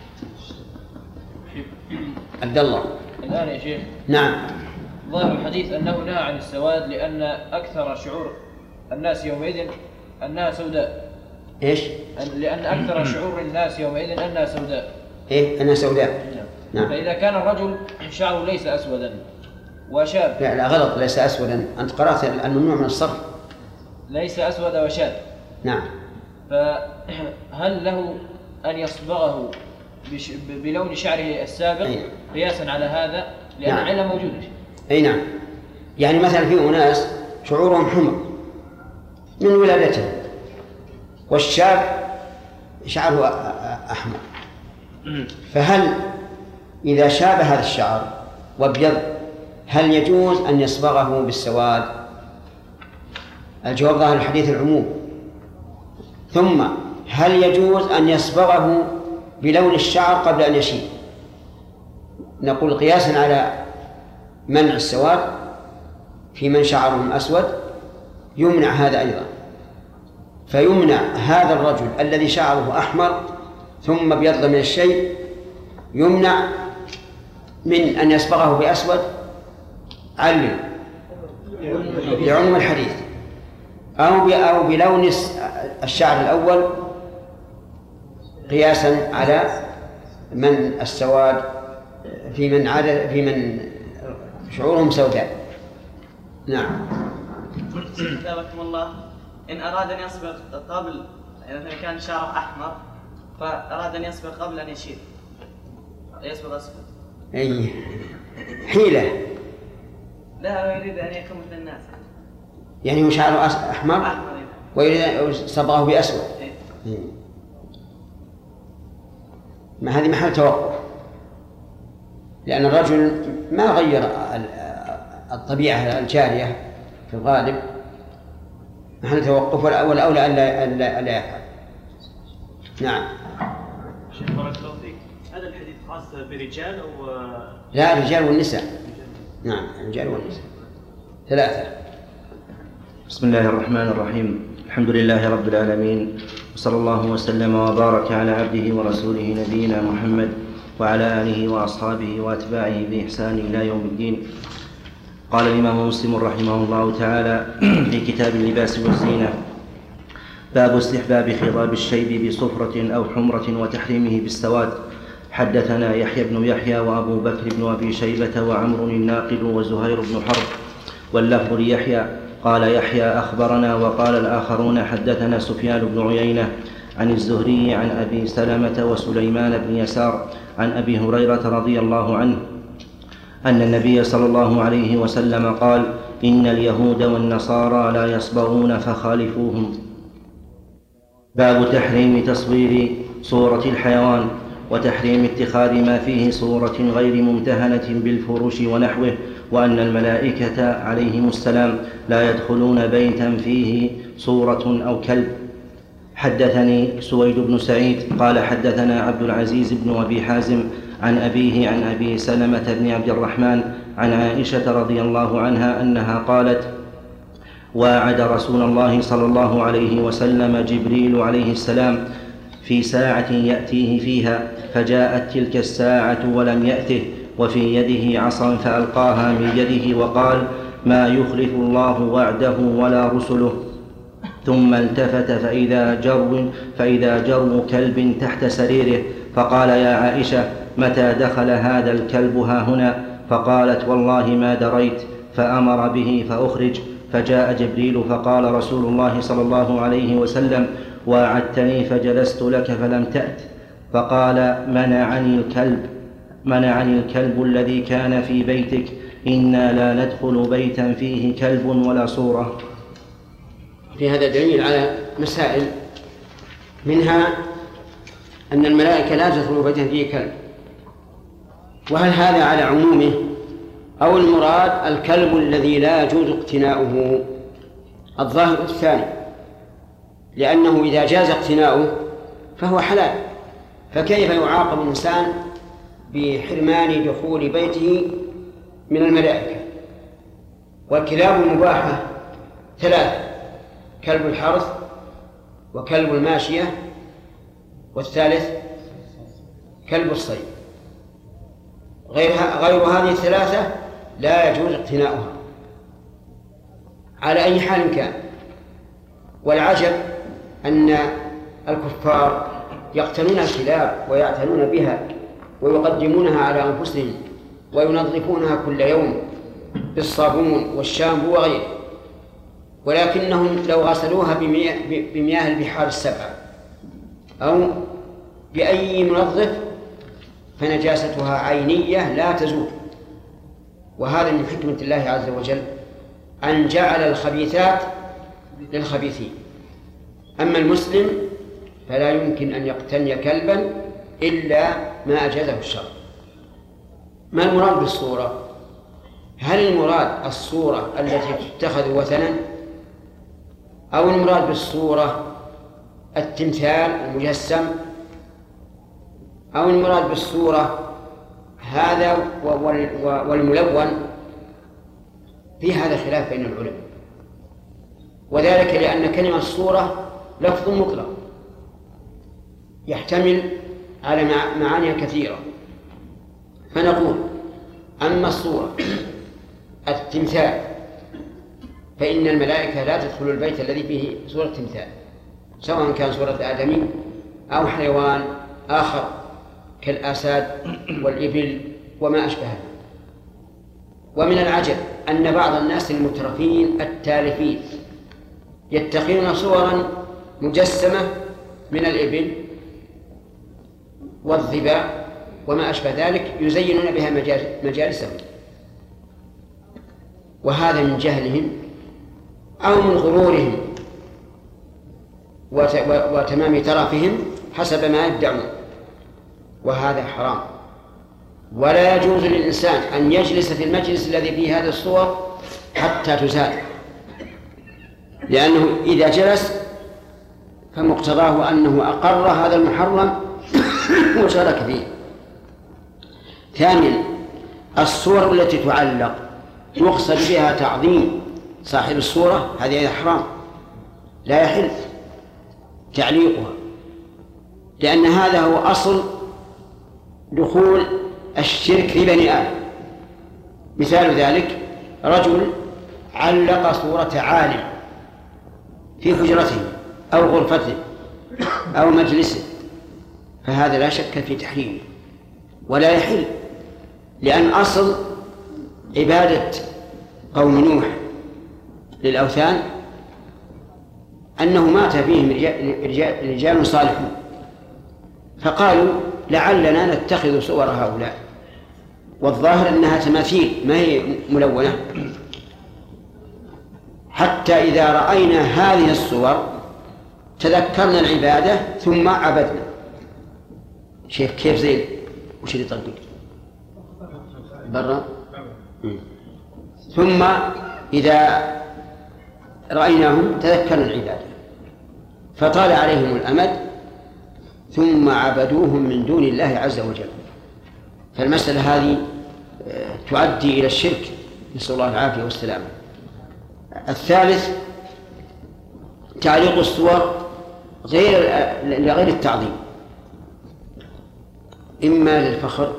عبد الله. الآن يا شيخ. نعم. ظاهر الحديث أنه نهى عن السواد لأن أكثر شعور الناس يومئذ أنها سوداء. إيش؟ لأن أكثر شعور الناس يومئذ أنها سوداء. إيه أنها سوداء. نعم. فإذا كان الرجل شعره ليس أسودا وشاب. لا لا غلط، ليس أسودا، أنت قرأت الممنوع من الصرف. ليس أسود وشاب. نعم. فهل له أن يصبغه بش... بلون شعره السابق أي. قياسا على هذا لأن نعم. العلة موجودة. أي نعم. يعني مثلا في أناس شعورهم حمر من ولادتهم، والشاب شعره أحمر، فهل إذا شاب هذا الشعر وابيض هل يجوز أن يصبغه بالسواد؟ الجواب ظاهر الحديث العموم. ثم هل يجوز أن يصبغه بلون الشعر قبل أن يشيب؟ نقول قياسا على منع السواد في من شعرهم أسود يمنع هذا أيضا، فيمنع هذا الرجل الذي شعره أحمر ثم ابيض من الشيء، يمنع من أن يصبغه بأسود علم لعموم الحديث، أو أو بلون الشعر الأول قياسا على من السواد في من عدد في من شعورهم سوداء. نعم. أثابكم الله. إن أراد أن يصبغ قبل، يعني مثلا كان شعره أحمر فأراد أن يصبغ قبل أن يشيب، يصبغ أسود. أي حيلة. لا، يريد أن يكون مثل الناس. يعني هو شعره أحمر أحمر ويريد أن يصبغه بأسود. إيه. ما هذه محل توقف، لأن الرجل ما غير الطبيعة الجارية في الغالب، محل توقف، والأولى أن لا يفعل. نعم. شيخ بارك الله فيك، هذا الحديث خاص برجال أو لا؟ الرجال والنساء. نعم، الرجال والنساء ثلاثة. بسم الله الرحمن الرحيم. الحمد لله رب العالمين، وصلى الله وسلم وبارك على عبده ورسوله نبينا محمد وعلى آله وأصحابه وأتباعه بإحسان إلى يوم الدين. قال الإمام مسلم رحمه الله تعالى في كتاب اللباس والزينة: باب استحباب خضاب الشيب بصفرة أو حمرة وتحريمه بالسواد. حدثنا يحيى بن يحيى وأبو بكر بن أبي شيبة وعمر الناقد وزهير بن حرب، واللفظ ليحيى. قال يحيى أخبرنا، وقال الآخرون حدثنا سفيان بن عيينة عن الزهري عن أبي سلمة وسليمان بن يسار عن أبي هريرة رضي الله عنه أن النبي صلى الله عليه وسلم قال: إن اليهود والنصارى لا يصبغون فخالفوهم. باب تحريم تصوير صورة الحيوان وتحريم اتخاذ ما فيه صورة غير ممتهنة بالفروش ونحوه، وأن الملائكة عليهم السلام لا يدخلون بيتا فيه صورة أو كلب. حدثني سويد بن سعيد قال حدثنا عبد العزيز بن أبي حازم عن أبيه عن أبي سلمة بن عبد الرحمن عن عائشة رضي الله عنها أنها قالت: واعد رسول الله صلى الله عليه وسلم جبريل عليه السلام في ساعة يأتيه فيها، فجاءت تلك الساعة ولم يأته، وفي يده عصا فألقاها من يده وقال: ما يخلف الله وعده ولا رسله. ثم التفت فإذا جرو, فإذا جرو كلب تحت سريره، فقال: يا عائشة، متى دخل هذا الكلب ها هنا؟ فقالت: والله ما دريت. فأمر به فأخرج، فجاء جبريل فقال رسول الله صلى الله عليه وسلم: واعدتني فجلست لك فلم تأت. فقال: منعني الكلب منعني الكلب الذي كان في بيتك، إنا لا ندخل بيتا فيه كلب ولا صورة. في هذا دليل على مسائل، منها أن الملائكة لا تدخل بيتا فيه كلب، وهل هذا على عمومه أو المراد الكلب الذي لا يجوز اقتناؤه. الظاهر الثاني، لأنه إذا جاز اقتناؤه فهو حلال، فكيف يعاقب الإنسان بحرمان دخول بيته من الملائكة؟ والكلاب المباحة ثلاثة: كلب الحرث، وكلب الماشية، والثالث كلب الصيد. غير غير هذه الثلاثة لا يجوز اقتناؤها على أي حال كان. والعجب أن الكفار يقتنون الكلاب ويعتنون بها ويقدمونها على أنفسهم وينظفونها كل يوم بالصابون والشامبو وغيره، ولكنهم لو غسلوها بمياه البحار السبعة أو بأي منظف فنجاستها عينية لا تزول. وهذا من حكمة الله عز وجل أن جعل الخبيثات للخبيثين. أما المسلم فلا يمكن أن يقتني كلبا إلا ما أجازه الشرع. ما المراد بالصورة؟ هل المراد الصورة التي تتخذ وثنا، أو المراد بالصورة التمثال المجسم، أو المراد بالصورة هذا والملون؟ في هذا خلاف بين العلماء، وذلك لأن كلمة الصورة لفظ مطلق يحتمل على معاني كثيرة. فنقول أما الصورة التمثال فإن الملائكة لا تدخل البيت الذي فيه صورة تمثال، سواء كان صورة آدمي أو حيوان آخر كالآساد والإبل وما أشبهها. ومن العجب أن بعض الناس المترفين التالفين يتخذون صورا مجسمة من الإبل والظباء وما أشبه ذلك يزينون بها مجالسهم، وهذا من جهلهم أو من غرورهم وتمام ترفهم حسب ما يدعون، وهذا حرام. ولا يجوز للإنسان أن يجلس في المجلس الذي فيه هذه الصور حتى تزال، لأنه إذا جلس فمقتضاه أنه أقر هذا المحرم وشارك فيه. ثانيا، الصور التي تعلق يقصد بها تعظيم صاحب الصورة هذه حرام، لا يحل تعليقها، لأن هذا هو أصل دخول الشرك في بني آدم. مثال ذلك رجل علق صورة عالم في حجرته أو غرفته أو مجلسه، فهذا لا شك في تحريمه ولا يحل، لأن أصل عبادة قوم نوح للأوثان أنه مات فيهم رجال, رجال صالحون، فقالوا لعلنا نتخذ صور هؤلاء، والظاهر أنها تماثيل ما هي ملونة، حتى إذا رأينا هذه الصور تذكرنا العبادة ثم عبدنا. شيخ كيف زين وش اللي يطبق برا؟ ثم إذا رأيناهم تذكرنا العبادة فطال عليهم الأمد ثم عبدوهم من دون الله عز وجل. فالمسألة هذه تؤدي إلى الشرك، نسأل الله العافية والسلامة. الثالث تعليق الصور غير لغير التعظيم، إما للفخر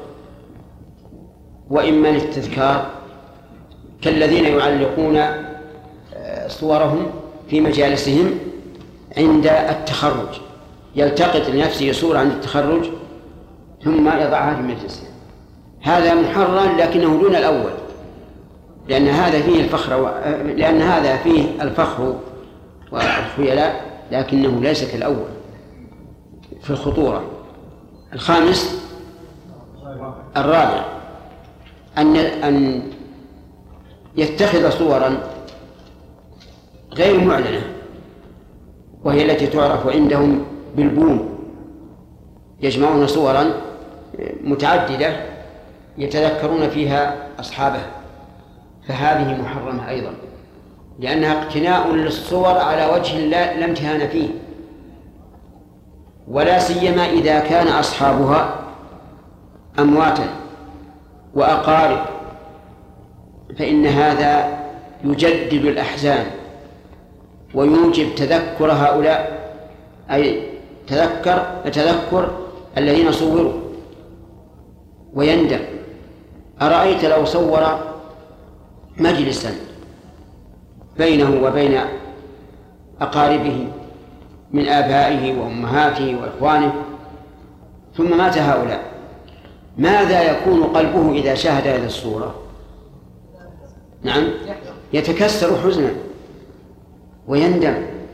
وإما للتذكار، كالذين يعلقون صورهم في مجالسهم عند التخرج، يلتقط لنفسه صورة عند التخرج ثم يضعها في مجلسه. هذا محرم لكنه دون الأول، لأن هذا فيه الفخر و... لأن هذا فيه الفخر والخيلاء، لكنه ليس كالأول في الخطورة. الخامس الرابع أن أن يتخذ صورا غير معلنة، وهي التي تعرف عندهم بالبوم، يجمعون صورا متعددة يتذكرون فيها أصحابها فهذه محرمة أيضا، لأنها اقتناء للصور على وجه لا امتهان فيه، ولا سيما إذا كان أصحابها أمواتا وأقارب، فإن هذا يجدد الأحزان ويوجب تذكر هؤلاء، أي تذكر تذكر الذين صوروا ويندم. أرأيت لو صور مجلسا بينه وبين أقاربه من آبائه وأمهاته وإخوانه ثم مات هؤلاء، ماذا يكون قلبه إذا شاهد هذه الصورة؟ نعم، يتكسر حزنا ويندم،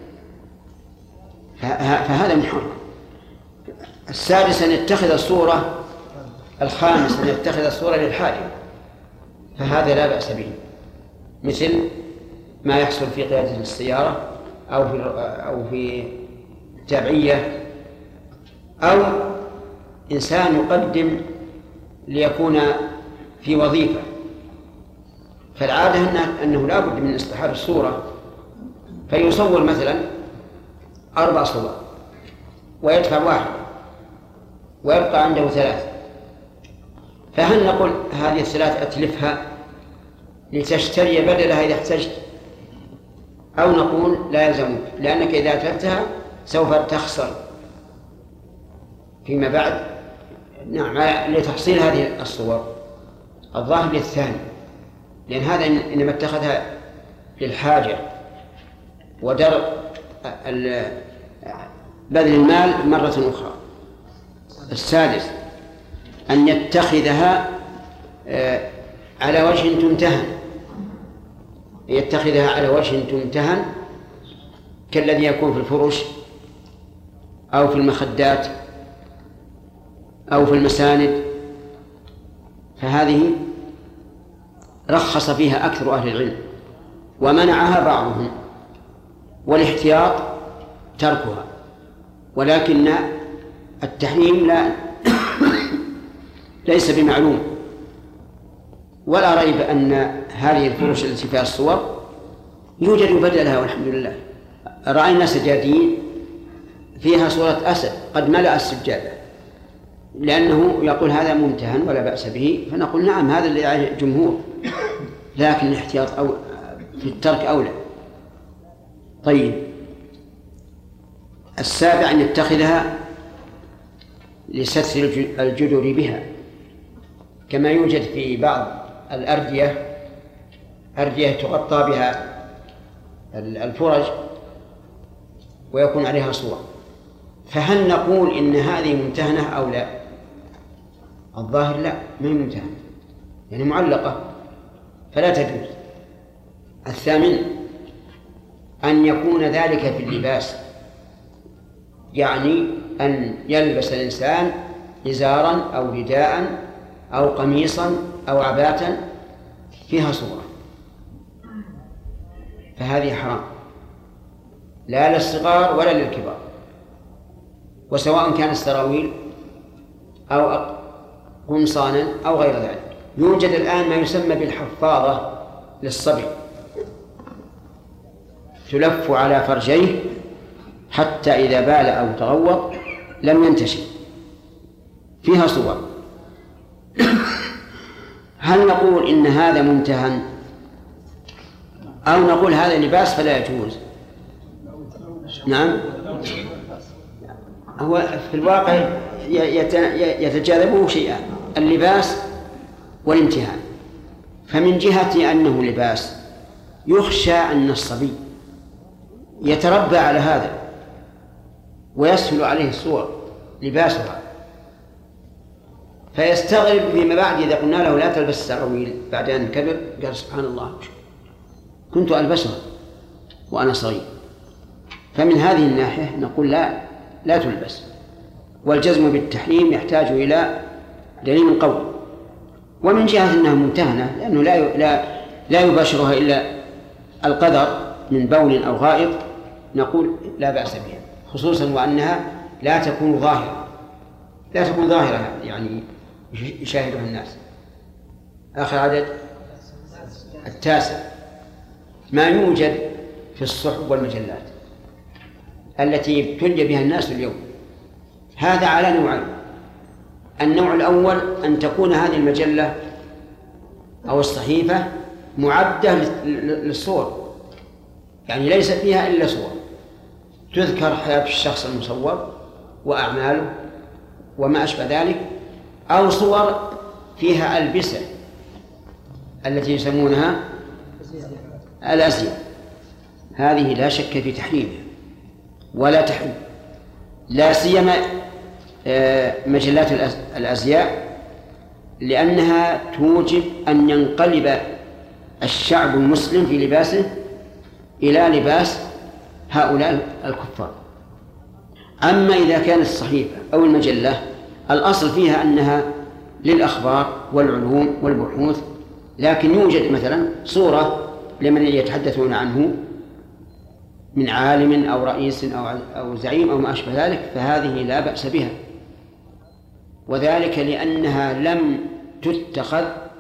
فهذا محرم. السادس أن يتخذ الصورة، الخامس أن يتخذ الصورة للحاجة، فهذا لا بأس به، مثل ما يحصل في قيادة السيارة أو في أو في تابعية، أو إنسان يقدم ليكون في وظيفة، فالعادة أنه لا بد من اصطحاب الصورة، فيصور مثلا أربع صور ويدفع واحد ويبقى عنده ثلاث، فهل نقول هذه الثلاث أتلفها لتشتري بدلها إذا احتجت، أو نقول لا يلزمك لأنك إذا أتلفتها سوف تخسر فيما بعد؟ نعم، لتحصيل هذه الصور. الظاهر للثاني، لأن هذا إنما اتخذها للحاجة ودرء بذل المال مرة أخرى. السادس أن يتخذها على وجه تمتهن، يتخذها على وجه تمتهن كالذي يكون في الفرش أو في المخدات أو في المساند، فهذه رخص فيها أكثر أهل العلم ومنعها بعضهم، والاحتياط تركها، ولكن التحريم لا ليس بمعلوم، ولا ريب أن هذه الفرش التي فيها الصور يوجد بدلها والحمد لله. رأينا سجادين فيها صورة أسد قد ملأ السجادة، لأنه يقول هذا ممتهن ولا بأس به، فنقول نعم هذا اللي عليه الجمهور، لكن الاحتياط أو في الترك أولى. طيب، السابع أن يتخذها لستر الجدر بها، كما يوجد في بعض الأردية أردية تغطى بها الفرج ويكون عليها صور، فهل نقول إن هذه ممتهنة أو لا؟ الظاهر لا، ما هي ممتهنة، يعني معلقة فلا تجوز. الثامن أن يكون ذلك في اللباس، يعني أن يلبس الإنسان إزارا أو رداء أو قميصا أو عباءة فيها صورة، فهذه حرام لا للصغار ولا للكبار، وسواء كان السراويل أو قمصانا أو غير ذلك. يوجد الآن ما يسمى بالحفاظة للصبي، تلف على فرجيه حتى إذا بال أو تغوط لم ينتشر، فيها صور. هل نقول إن هذا ممتهن أو نقول هذا لباس فلا يجوز؟ نعم، هو في الواقع يتجاذبه شيئان، اللباس والامتهان. فمن جهة أنه لباس يخشى أن الصبي يتربى على هذا ويسهل عليه الصور لباسها، فيستغرب فيما بعد إذا قلنا له لا تلبس السراويل بعد أن كبر، قال سبحان الله كنت ألبسها وأنا صغير. فمن هذه الناحية نقول لا لا تلبس، والجزم بالتحريم يحتاج إلى دليل قوي. ومن جهة أنها ممتهنة لأنه لا لا لا يباشرها إلا القدر من بول أو غائط، نقول لا بأس بها، خصوصا وأنها لا تكون ظاهرة لا تكون ظاهرة يعني يشاهدها الناس. آخر عدد التاسع ما يوجد في الصحف والمجلات التي ابتلي بها الناس اليوم. هذا على نوعين: النوع الأول أن تكون هذه المجلة أو الصحيفة معدة للصور، يعني ليس فيها إلا صور تذكر حياة الشخص المصور وأعماله وما أشبه ذلك، أو صور فيها ألبسة التي يسمونها الأزياء. هذه لا شك في تحريمها ولا تحريم، لا سيما مجلات الأزياء، لأنها توجب أن ينقلب الشعب المسلم في لباسه إلى لباس هؤلاء الكفار. أما إذا كانت الصحيفة أو المجلة الأصل فيها أنها للأخبار والعلوم والبحوث، لكن يوجد مثلا صورة لمن يتحدثون عنه من عالم أو رئيس أو أو زعيم أو ما أشبه ذلك، فهذه لا بأس بها، وذلك لأنها لم تتخذ